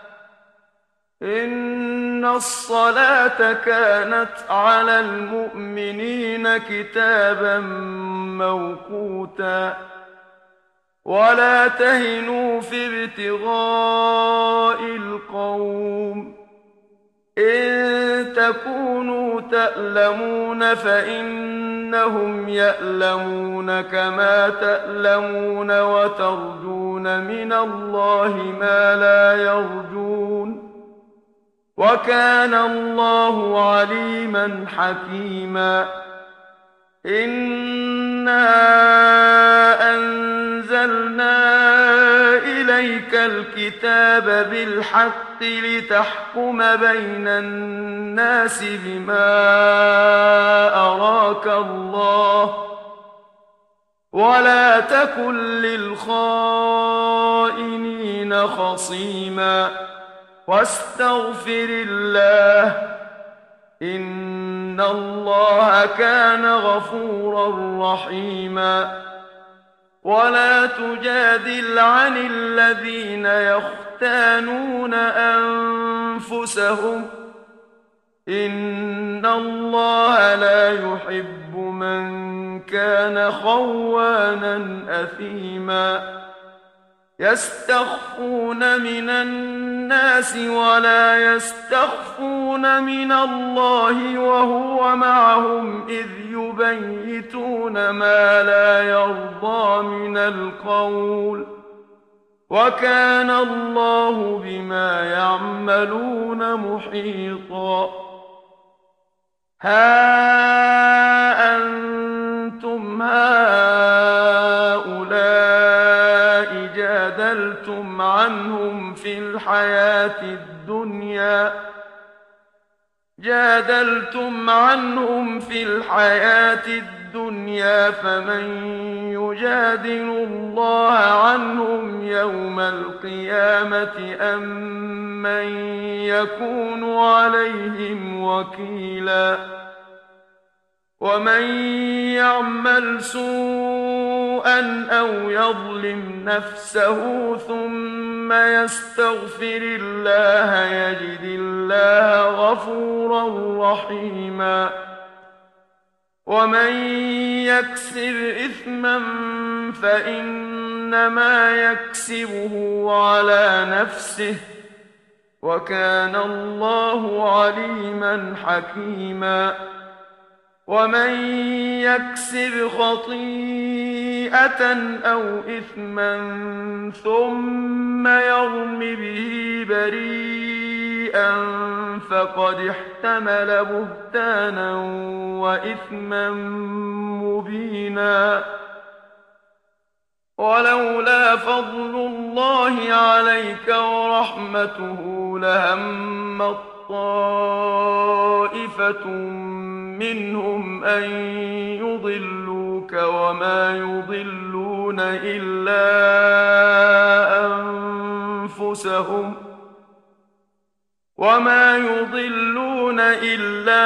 إِنَّ الصَّلَاةَ كَانَتْ عَلَى الْمُؤْمِنِينَ كِتَابًا مَّوْقُوتًا. وَلَا تَهِنُوا فِي ابْتِغَاءِ الْقَوْمِ ۖ إِن تَكُونُوا تَأْلَمُونَ فَإِنَّهُمْ يَأْلَمُونَ كَمَا تَأْلَمُونَ وَتَرْجُونَ مِنَ اللَّهِ مَا لَا يَرْجُونَ ۗ وَكَانَ اللَّهُ عَلِيمًا حَكِيمًا. إِنَّا أَنزَلْنَا إِلَيْكَ الْكِتَابَ بِالْحَقِّ لِتَحْكُمَ بَيْنَ النَّاسِ بِمَا أَرَاكَ اللَّهُ ۚ وَلَا تَكُن لِّلْخَائِنِينَ خَصِيمًا. وَاسْتَغْفِرِ اللَّهَ ۖ إِنَّ اللَّهَ كَانَ غَفُورًا رَّحِيمًا. وَلَا تُجَادِلْ عَنِ الَّذِينَ يَخْتَانُونَ أَنفُسَهُمْ ۚ إِنَّ اللَّهَ لَا يُحِبُّ مَن كَانَ خَوَّانًا أَثِيمًا. يَسْتَخْفُونَ مِنَ النَّاسِ وَلَا يَسْتَخْفُونَ مِنَ اللَّهِ وَهُوَ مَعَهُمْ إِذْ يُبَيِّتُونَ مَا لَا يَرْضَىٰ مِنَ الْقَوْلِ ۚ وَكَانَ اللَّهُ بِمَا يَعْمَلُونَ مُحِيطًا. هَا أَنتُمْ هَٰؤُلَاءِ جَادَلْتُمْ عنهم في الحياة الدنيا فمن يجادل الله عنهم يوم القيامة أم من يكون عليهم وكيلا. ومن يعمل سوءا أو يظلم نفسه ثم يستغفر الله يجد الله غفورا رحيما. ومن يكسب إثما فإنما يكسبه على نفسه وكان الله عليما حكيما. ومن يكسب خطيئة أو إثما ثم يرم به بريئا فقد احتمل بهتانا وإثما مبينا. ولولا فضل الله عليك ورحمته لهمت طائفة منهم أن يضلوك وما يضلون إلا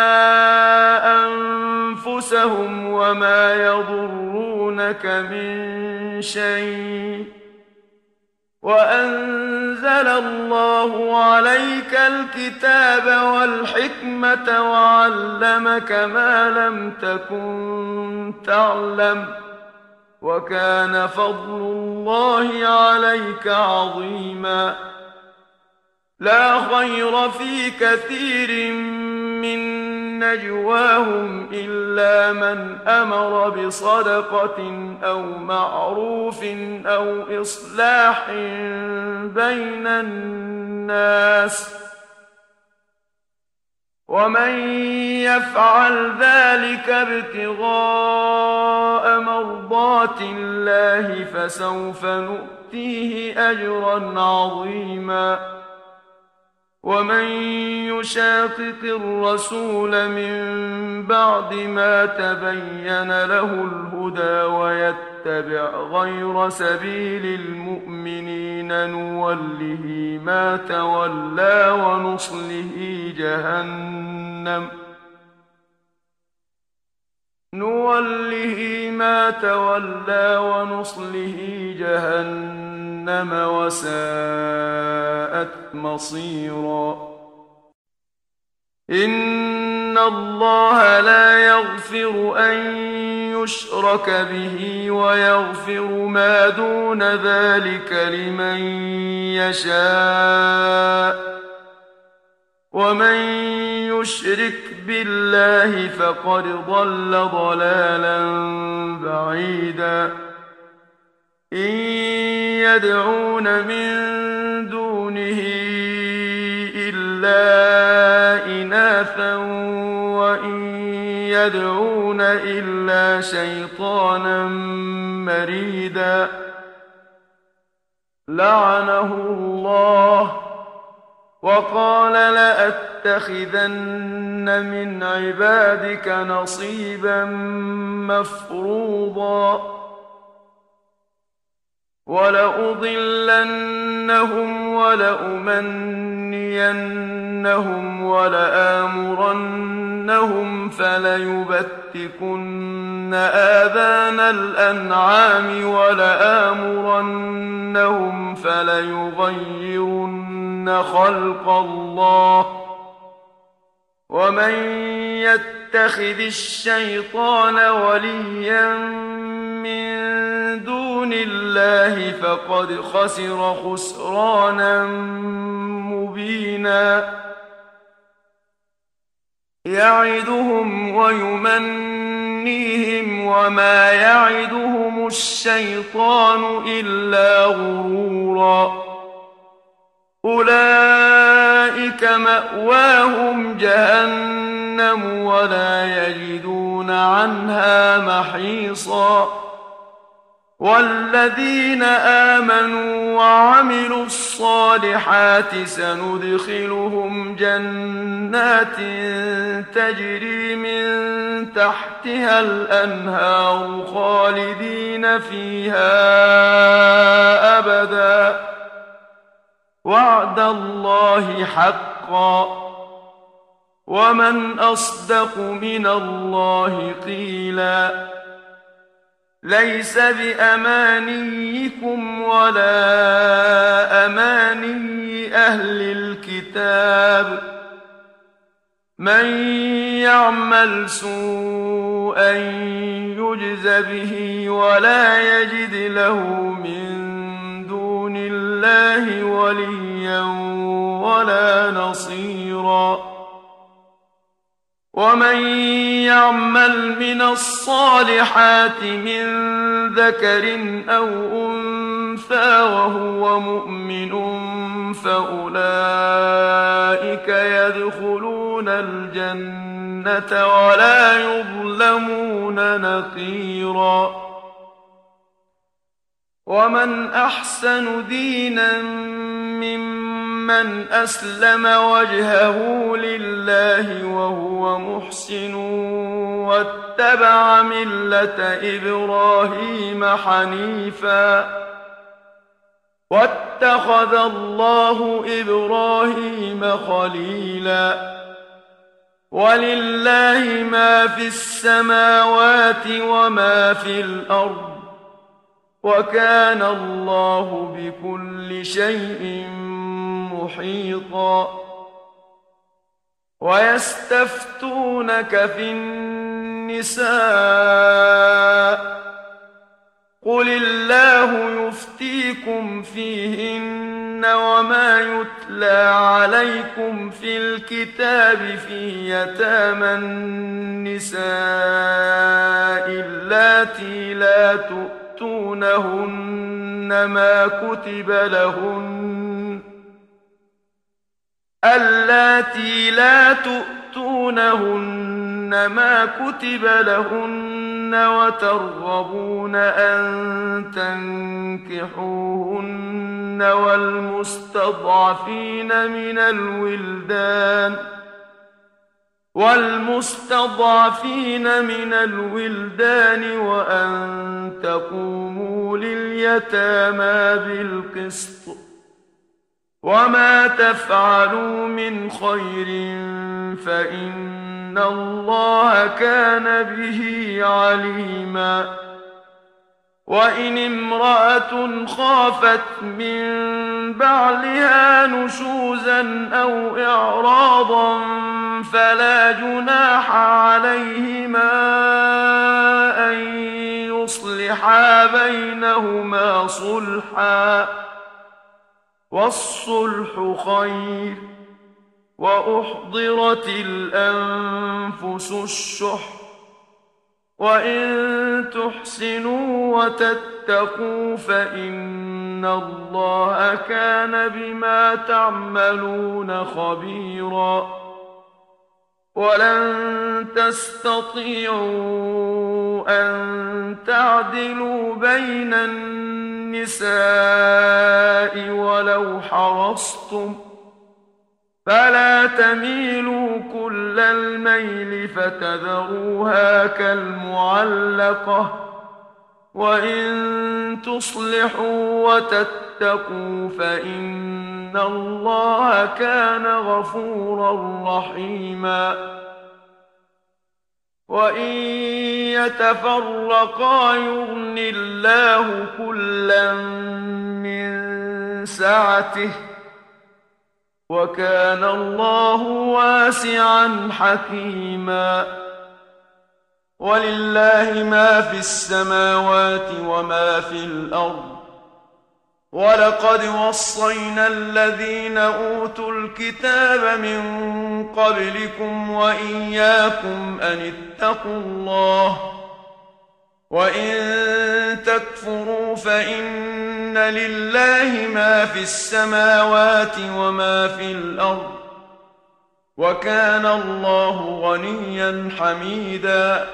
أنفسهم وما يضرونك من شيء. وأنزل الله عليك الكتاب والحكمة وعلمك ما لم تكن تعلم وكان فضل الله عليك عظيما. لا خير في كثير من نجواهم إلا من أمر بصدقة أو معروف أو إصلاح بين الناس، ومن يفعل ذلك ابتغاء مرضات الله فسوف نؤتيه أجرا عظيما. ومن يشاقق الرسول من بعد ما تبين له الهدى ويتبع غير سبيل المؤمنين نوله ما تولى ونصله جهنم وساءت مصيرا. إن الله لا يغفر أن يشرك به ويغفر ما دون ذلك لمن يشاء، ومن يشرك بالله فقد ضل ضلالا بعيدا. إن يدعون من دونه إلا إناثا وإن يدعون إلا شيطانا مريدا. لعنه الله وقال لأتخذن من عبادك نصيبا مفروضا. ولأضلنهم ولأمنينهم ولآمرنهم فليبتكن آذان الأنعام ولآمرنهم فليغيرن خلق الله. ومن يتخذ الشيطان وليا من دون الله فقد خسر خسرانا مبينا. يعدهم ويمنيهم وما يعدهم الشيطان إلا غرورا. أولئك مأواهم جهنم ولا يجدون عنها محيصا. والذين آمنوا وعملوا الصالحات سندخلهم جنات تجري من تحتها الأنهار خالدين فيها أبدا. وعد الله حقا ومن أصدق من الله قيلا. ليس بأمانيكم ولا أماني أهل الكتاب. من يعمل سوءا يجز به ولا يجد له من دون الله وليا ولا نصيرا. ومن يعمل من الصالحات من ذكر أو أنثى وهو مؤمن فأولئك يدخلون الجنة ولا يظلمون نقيرا. ومن أحسن دينا ممن أسلم وجهه لله وهو محسن واتبع ملة إبراهيم حنيفا واتخذ الله إبراهيم خليلا. ولله ما في السماوات وما في الأرض وكان الله بكل شيء محيطا. ويستفتونك في النساء قل الله يفتيكم فيهن وما يتلى عليكم في الكتاب في يتامى النساء اللاتي لا تؤتونهن ما كتب لهن وترغبون أن تنكحوهن والمستضعفين من الولدان وأن تقوموا لليتامى بالقسط وما تفعلوا من خير فإن الله كان به عليما وإن امرأة خافت من بعلها نشوزا أو إعراضا فلا جناح عليهما أن يصلحا بينهما صلحا والصلح خير وأحضرت الأنفس الشح وإن تحسنوا وتتقوا فإن الله كان بما تعملون خبيرا ولن تستطيعوا أن تعدلوا بين النساء ولو حرصتم فلا تميلوا كل الميل فتذروها كالمعلقة وإن تصلحوا وتتقوا فإن الله كان غفورا رحيما وإن يتفرقا يغن الله كلا من سعته وكان الله واسعا حكيما ولله ما في السماوات وما في الأرض ولقد وصينا الذين أوتوا الكتاب من قبلكم وإياكم أن اتقوا الله وإن تكفروا فإن لله ما في السماوات وما في الأرض وكان الله غنيا حميدا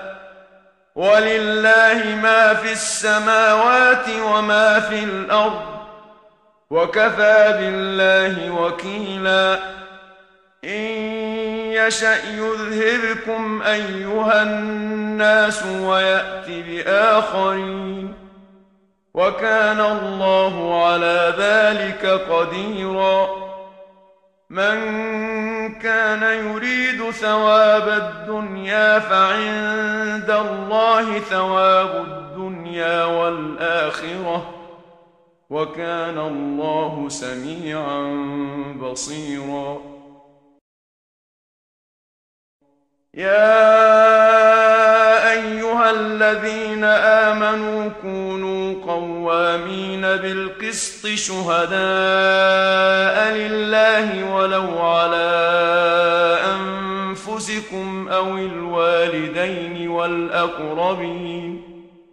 ولله ما في السماوات وما في الأرض وكفى بالله وكيلا إن يشأ يذهبكم أيها الناس ويأت بآخرين وكان الله على ذلك قديرا من كان يريد ثواب الدنيا فعند الله ثواب الدنيا والآخرة وكان الله سميعا بصيرا يا أيها الذين آمنوا كونوا قوامين بالقسط شهداء لله ولو على أنفسكم أو الوالدين والأقربين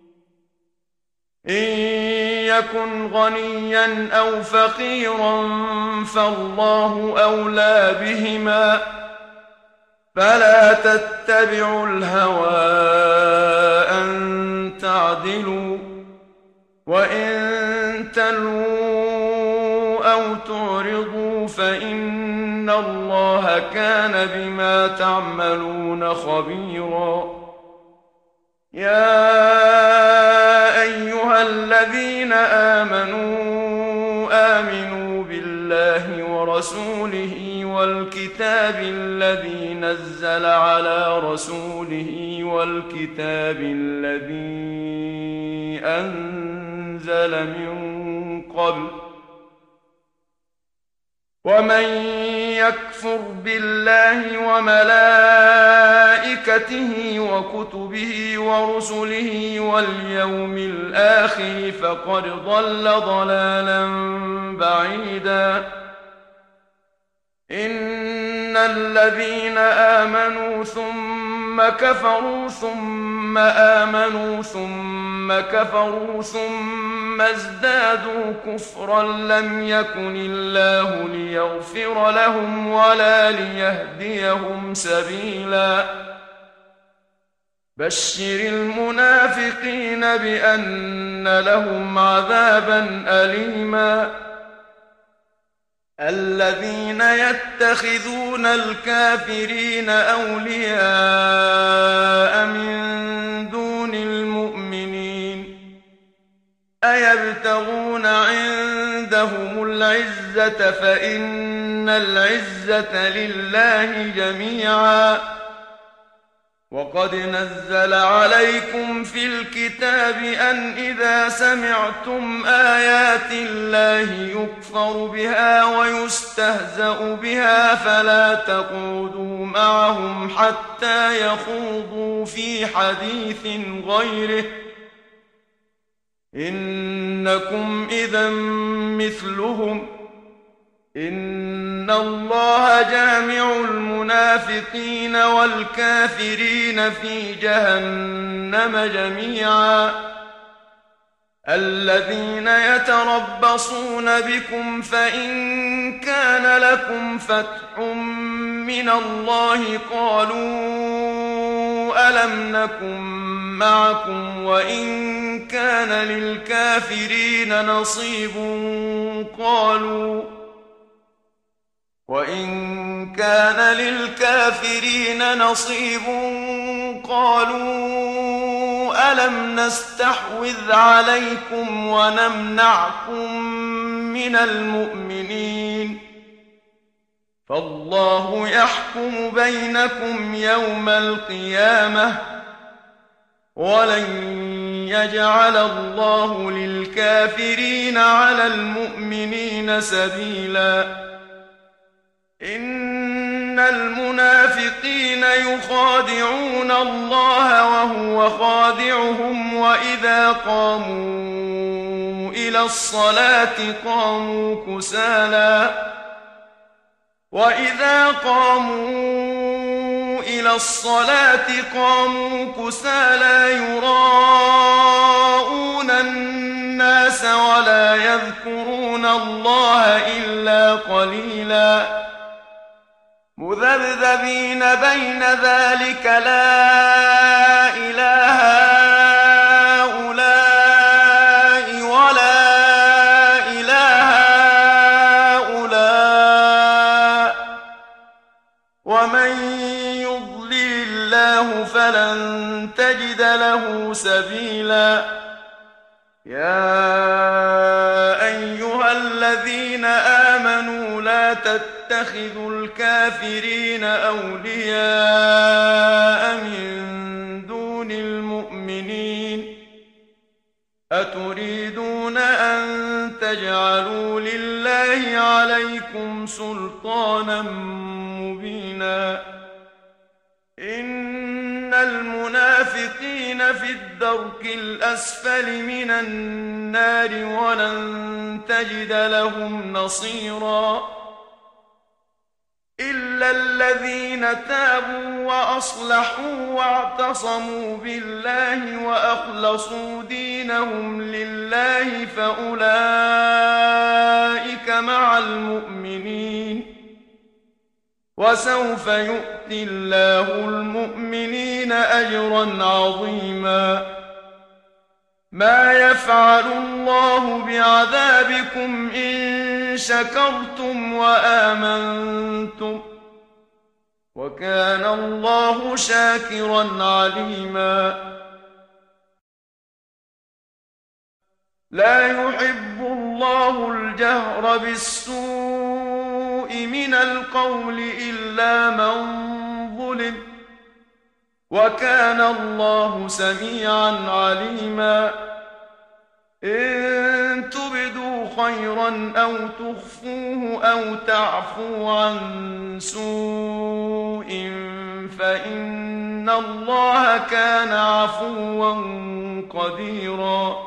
إن يكن غنيا أو فقيرا فالله أولى بهما فلا تتبعوا الهوى أن تعدلوا وإن تلووا أو تعرضوا فإن الله كان بما تعملون خبيرا يا أيها الذين آمنوا بالله ورسوله والكتاب الذي نزل على رسوله والكتاب الذي أنزل من قبل ومن يكفر بالله وملائكته وكتبه ورسله واليوم الآخر فقد ضل ضلالا بعيدا إن الذين آمنوا ثم كفروا ثم آمنوا ثم كفروا ثم ازدادوا كفرا لم يكن الله ليغفر لهم ولا ليهديهم سبيلا بشر المنافقين بأن لهم عذابا أليما الذين يتخذون الكافرين أولياء من دون المؤمنين أيبتغون عندهم العزة فإن العزة لله جميعا وقد نزل عليكم في الكتاب أن إذا سمعتم آيات الله يكفر بها ويستهزأ بها فلا تقعدوا معهم حتى يخوضوا في حديث غيره إنكم إذا مثلهم إن الله جامع المنافقين والكافرين في جهنم جميعا الذين يتربصون بكم فإن كان لكم فتح من الله قالوا ألم نكن معكم وإن كان للكافرين نصيب قالوا ألم نستحوذ عليكم ونمنعكم من المؤمنين فالله يحكم بينكم يوم القيامة ولن يجعل الله للكافرين على المؤمنين سبيلا إن المنافقين يخادعون الله وهو خادعهم وإذا قاموا إلى الصلاة قاموا كسالى يراءون الناس ولا يذكرون الله إلا قليلا مذبذبين بين ذلك لا إله هؤلاء ولا إله هؤلاء ومن يضلل الله فلن تجد له سبيلا يا أيها الذين آمنوا لا تتخذوا الكافرين أولياء من دون المؤمنين أتريدون أن تجعلوا لله عليكم سلطانا مبينا إن المنافقين في الدرك الأسفل من النار ولن تجد لهم نصيرا إلا الذين تابوا وأصلحوا واعتصموا بالله وأخلصوا دينهم لله فأولئك مع المؤمنين وسوف يؤتي الله المؤمنين أجرا عظيما ما يفعل الله بعذابكم إن شكرتم وآمنتم وكان الله شاكرا عليما لا يحب الله الجهر بالسوء من القول إلا من ظلم وكان الله سميعا عليما إن تبدوا خيرا أو تخفوه أو تعفو عن سوء فإن الله كان عفوا قديرا.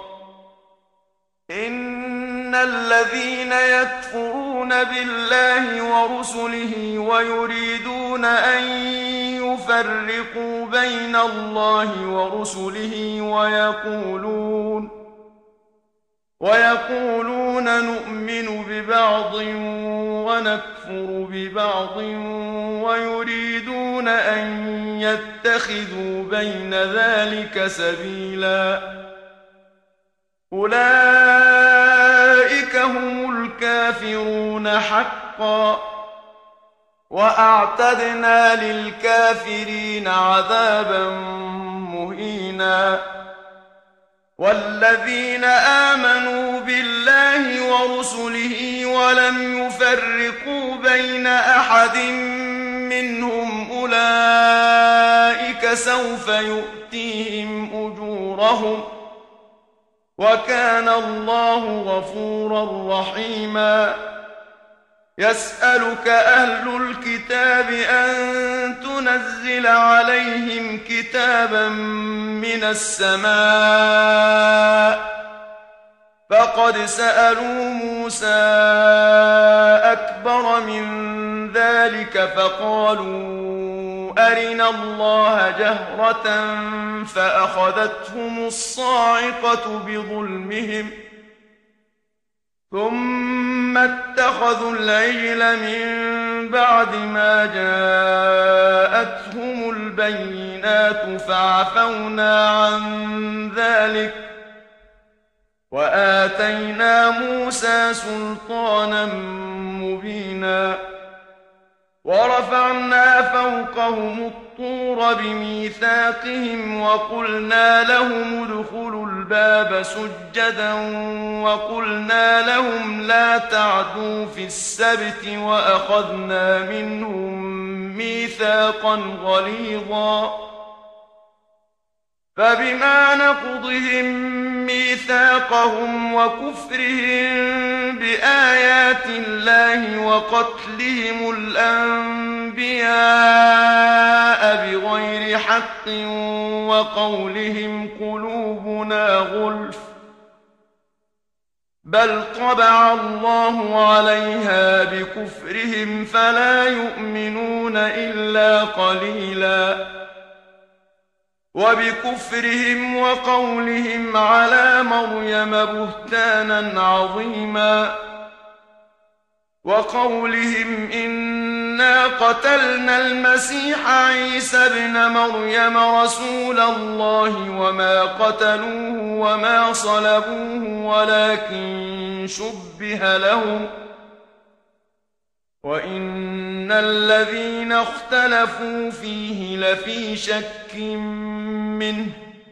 إن الذين يكفرون بالله ورسله ويريدون أن يفرقوا بين الله ورسله ويقولون نؤمن ببعض ونكفر ببعض ويريدون أن يتخذوا بين ذلك سبيلا أولئك هم الكافرون حقا وأعتدنا للكافرين عذابا مهينا. والذين آمنوا بالله ورسله ولم يفرقوا بين أحد منهم أولئك سوف يؤتيهم أجورهم وكان الله غفورا رحيما. يسألك أهل الكتاب أن تنزل عليهم كتابا من السماء فقد سألوا موسى أكبر من ذلك فقالوا أرنا الله جهرة فأخذتهم الصاعقة بظلمهم ثم اتخذوا العجل من بعد ما جاءتهم البينات فعفونا عن ذلك وآتينا موسى سلطانا مبينا. ورفعنا فوقهم الطور بميثاقهم وقلنا لهم ادخلوا الباب سجدا وقلنا لهم لا تعدوا في السبت وأخذنا منهم ميثاقا غليظا. فبما نقضهم ميثاقهم وكفرهم بآيات الله وقتلهم الأنبياء بغير حق وقولهم قلوبنا غلف بل طبع الله عليها بكفرهم فلا يؤمنون إلا قليلا. وبكفرهم وقولهم على مريم بهتانا عظيما وقولهم إنا قتلنا المسيح عيسى ابن مريم رسول الله وما قتلوه وما صلبوه ولكن شبه لهم وإن الذين اختلفوا فيه لفي شك منه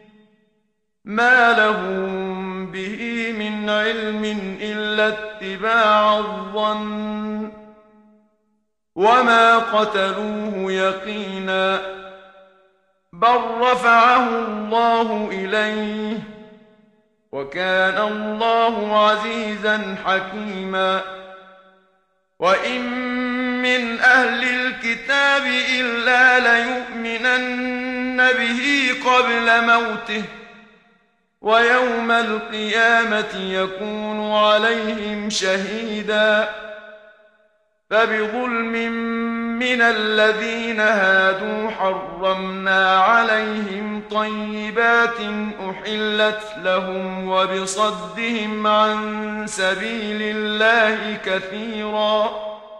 ما لهم به من علم إلا اتباع الظن وما قتلوه يقينا بل رفعه الله إليه وكان الله عزيزا حكيما. وإن من أهل الكتاب إلا ليؤمنن به قبل موته ويوم القيامة يكون عليهم شهيدا. فبظلم من الذين هادوا حرمنا عليهم طيبات أحلت لهم وبصدهم عن سبيل الله كثيرا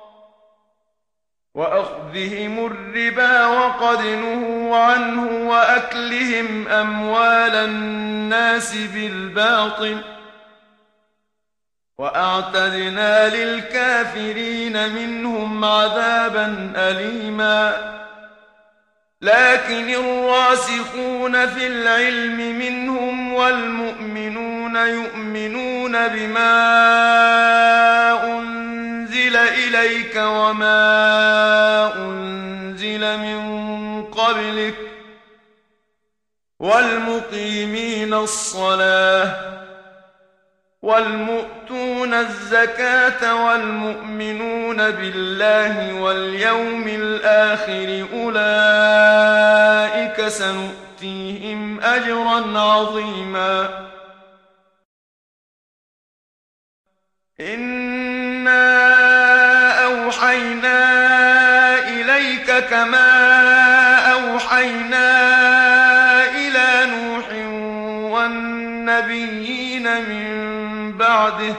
وأخذهم الربا وقد نهوا عنه وأكلهم أموال الناس بالباطل وأعتدنا للكافرين منهم عذابا أليما. لكن الراسخون في العلم منهم والمؤمنون يؤمنون بما أنزل إليك وما أنزل من قبلك والمقيمين الصلاة والمؤتون الزكاة والمؤمنون بالله واليوم الآخر أولئك سنؤتيهم أجرا عظيما. إنا أوحينا إليك كما أوحينا إلى نوح والنبيين من بعده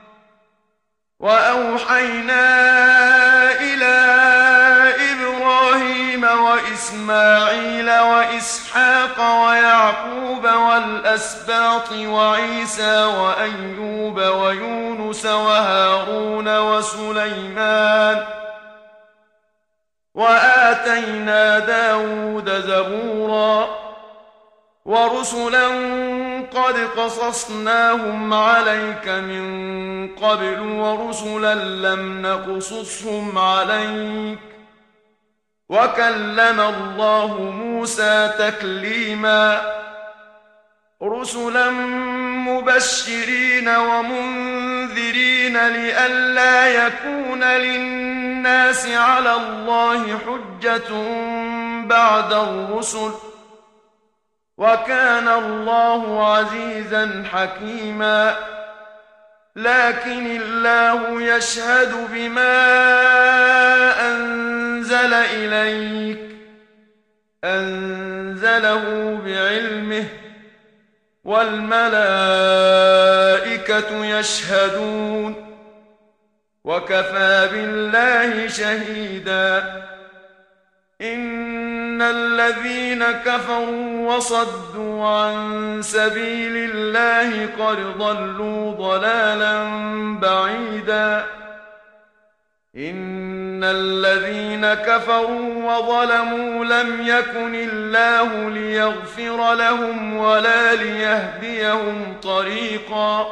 وأوحينا إلى إبراهيم وإسماعيل وإسحاق ويعقوب والأسباط وعيسى وأيوب ويونس وهارون وسليمان وآتينا داود زبورا ورسلا قد قصصناهم عليك من قبل ورسلا لم نقصصهم عليك وكلم الله موسى تكليما. رسلا مبشرين ومنذرين لئلا يكون للناس على الله حجة بعد الرسل وكان الله عزيزا حكيما. لكن الله يشهد بما أنزل إليك أنزله بعلمه والملائكة يشهدون وكفى بالله شهيدا. إن الذين كفروا وصدوا عن سبيل الله قد ضلوا ضلالا بعيدا. إن الذين كفروا وظلموا لم يكن الله ليغفر لهم ولا ليهديهم طريقا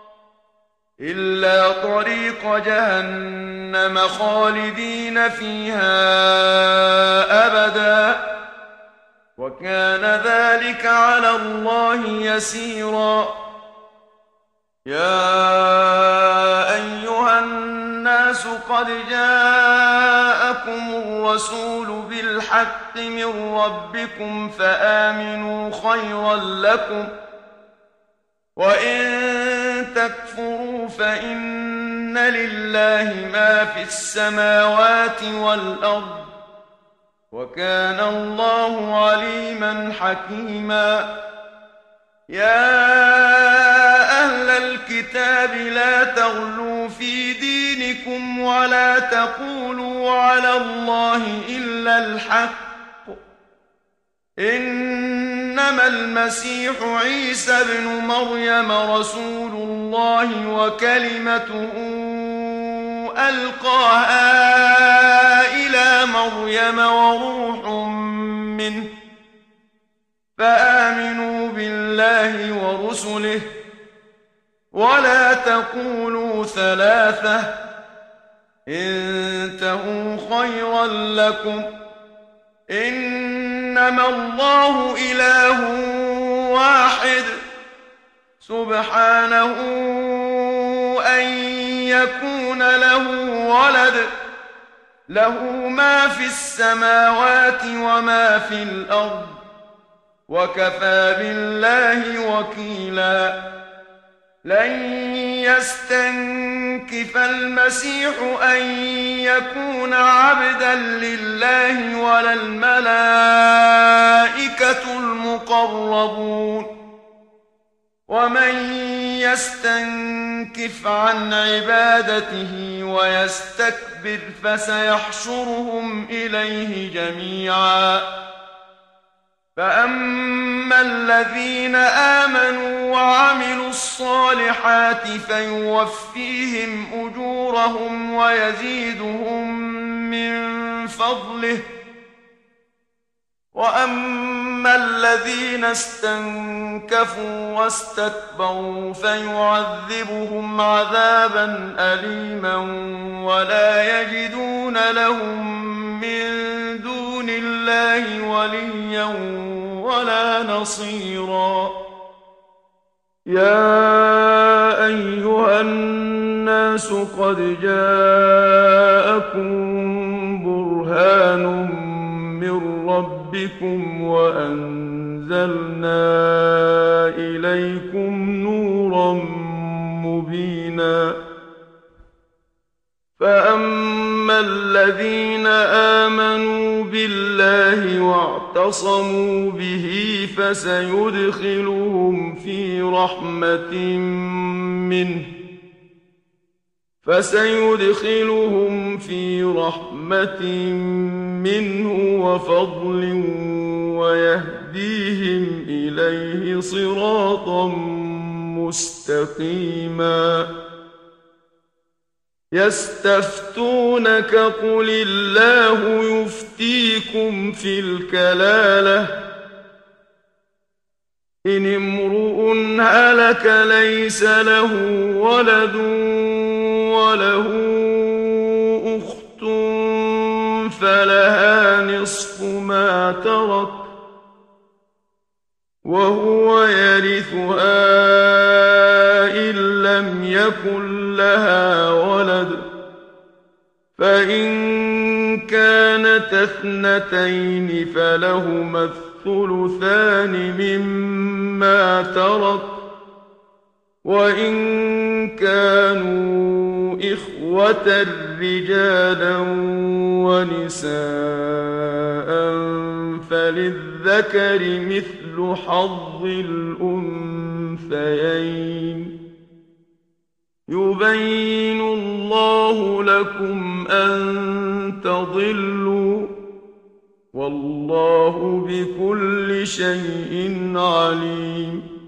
إلا طريق جهنم خالدين فيها أبدا وكان ذلك على الله يسيرا. يا أيها الناس قد جاءكم الرسول بالحق من ربكم فآمنوا خيرا لكم وإن تكفروا فإن لله ما في السماوات والأرض وكان الله عليما حكيما. يا أهل الكتاب لا تغلوا في دينكم ولا تقولوا على الله إلا الحق إنما المسيح عيسى ابن مريم رسول الله وكلمته ألقاها إلى مريم وروح منه فآمنوا بالله ورسله ولا تقولوا ثلاثة انتهوا خيرا لكم إنما الله إله واحد سبحانه أن يكون له ولد له ما في السماوات وما في الأرض وكفى بالله وكيلا. لن يستنكف المسيح أن يكون عبدا لله ولا الملائكة المقربون ومن يستنكف عن عبادته ويستكبر فسيحشرهم إليه جميعا. فأما الذين آمنوا وعملوا الصالحات فيوفيهم أجورهم ويزيدهم من فضله وأما الذين استنكفوا واستكبروا فيعذبهم عذابا أليما ولا يجدون لهم من دون الله وليا ولا نصيرا. يا أيها الناس قد جاءكم برهان من ربكم وأنزلنا إليكم نورا مبينا فأما الذين آمنوا بالله واعتصموا به فسيدخلهم في رحمة منه وفضل ويهديهم إليه صراطا مستقيما يستفتونك قل الله يفتيكم في الكلالة إن امرؤ هلك ليس له ولد وله أخت فلها نصف ما ترك وهو يرثها إن لم يكن لها ولد فإن كانت اثنتين فلهما الثلثان مما ترك وإن كانوا إخوة رجالا ونساء فللذكر مثل حظ الأنثيين يبين الله لكم أن تضلوا والله بكل شيء عليم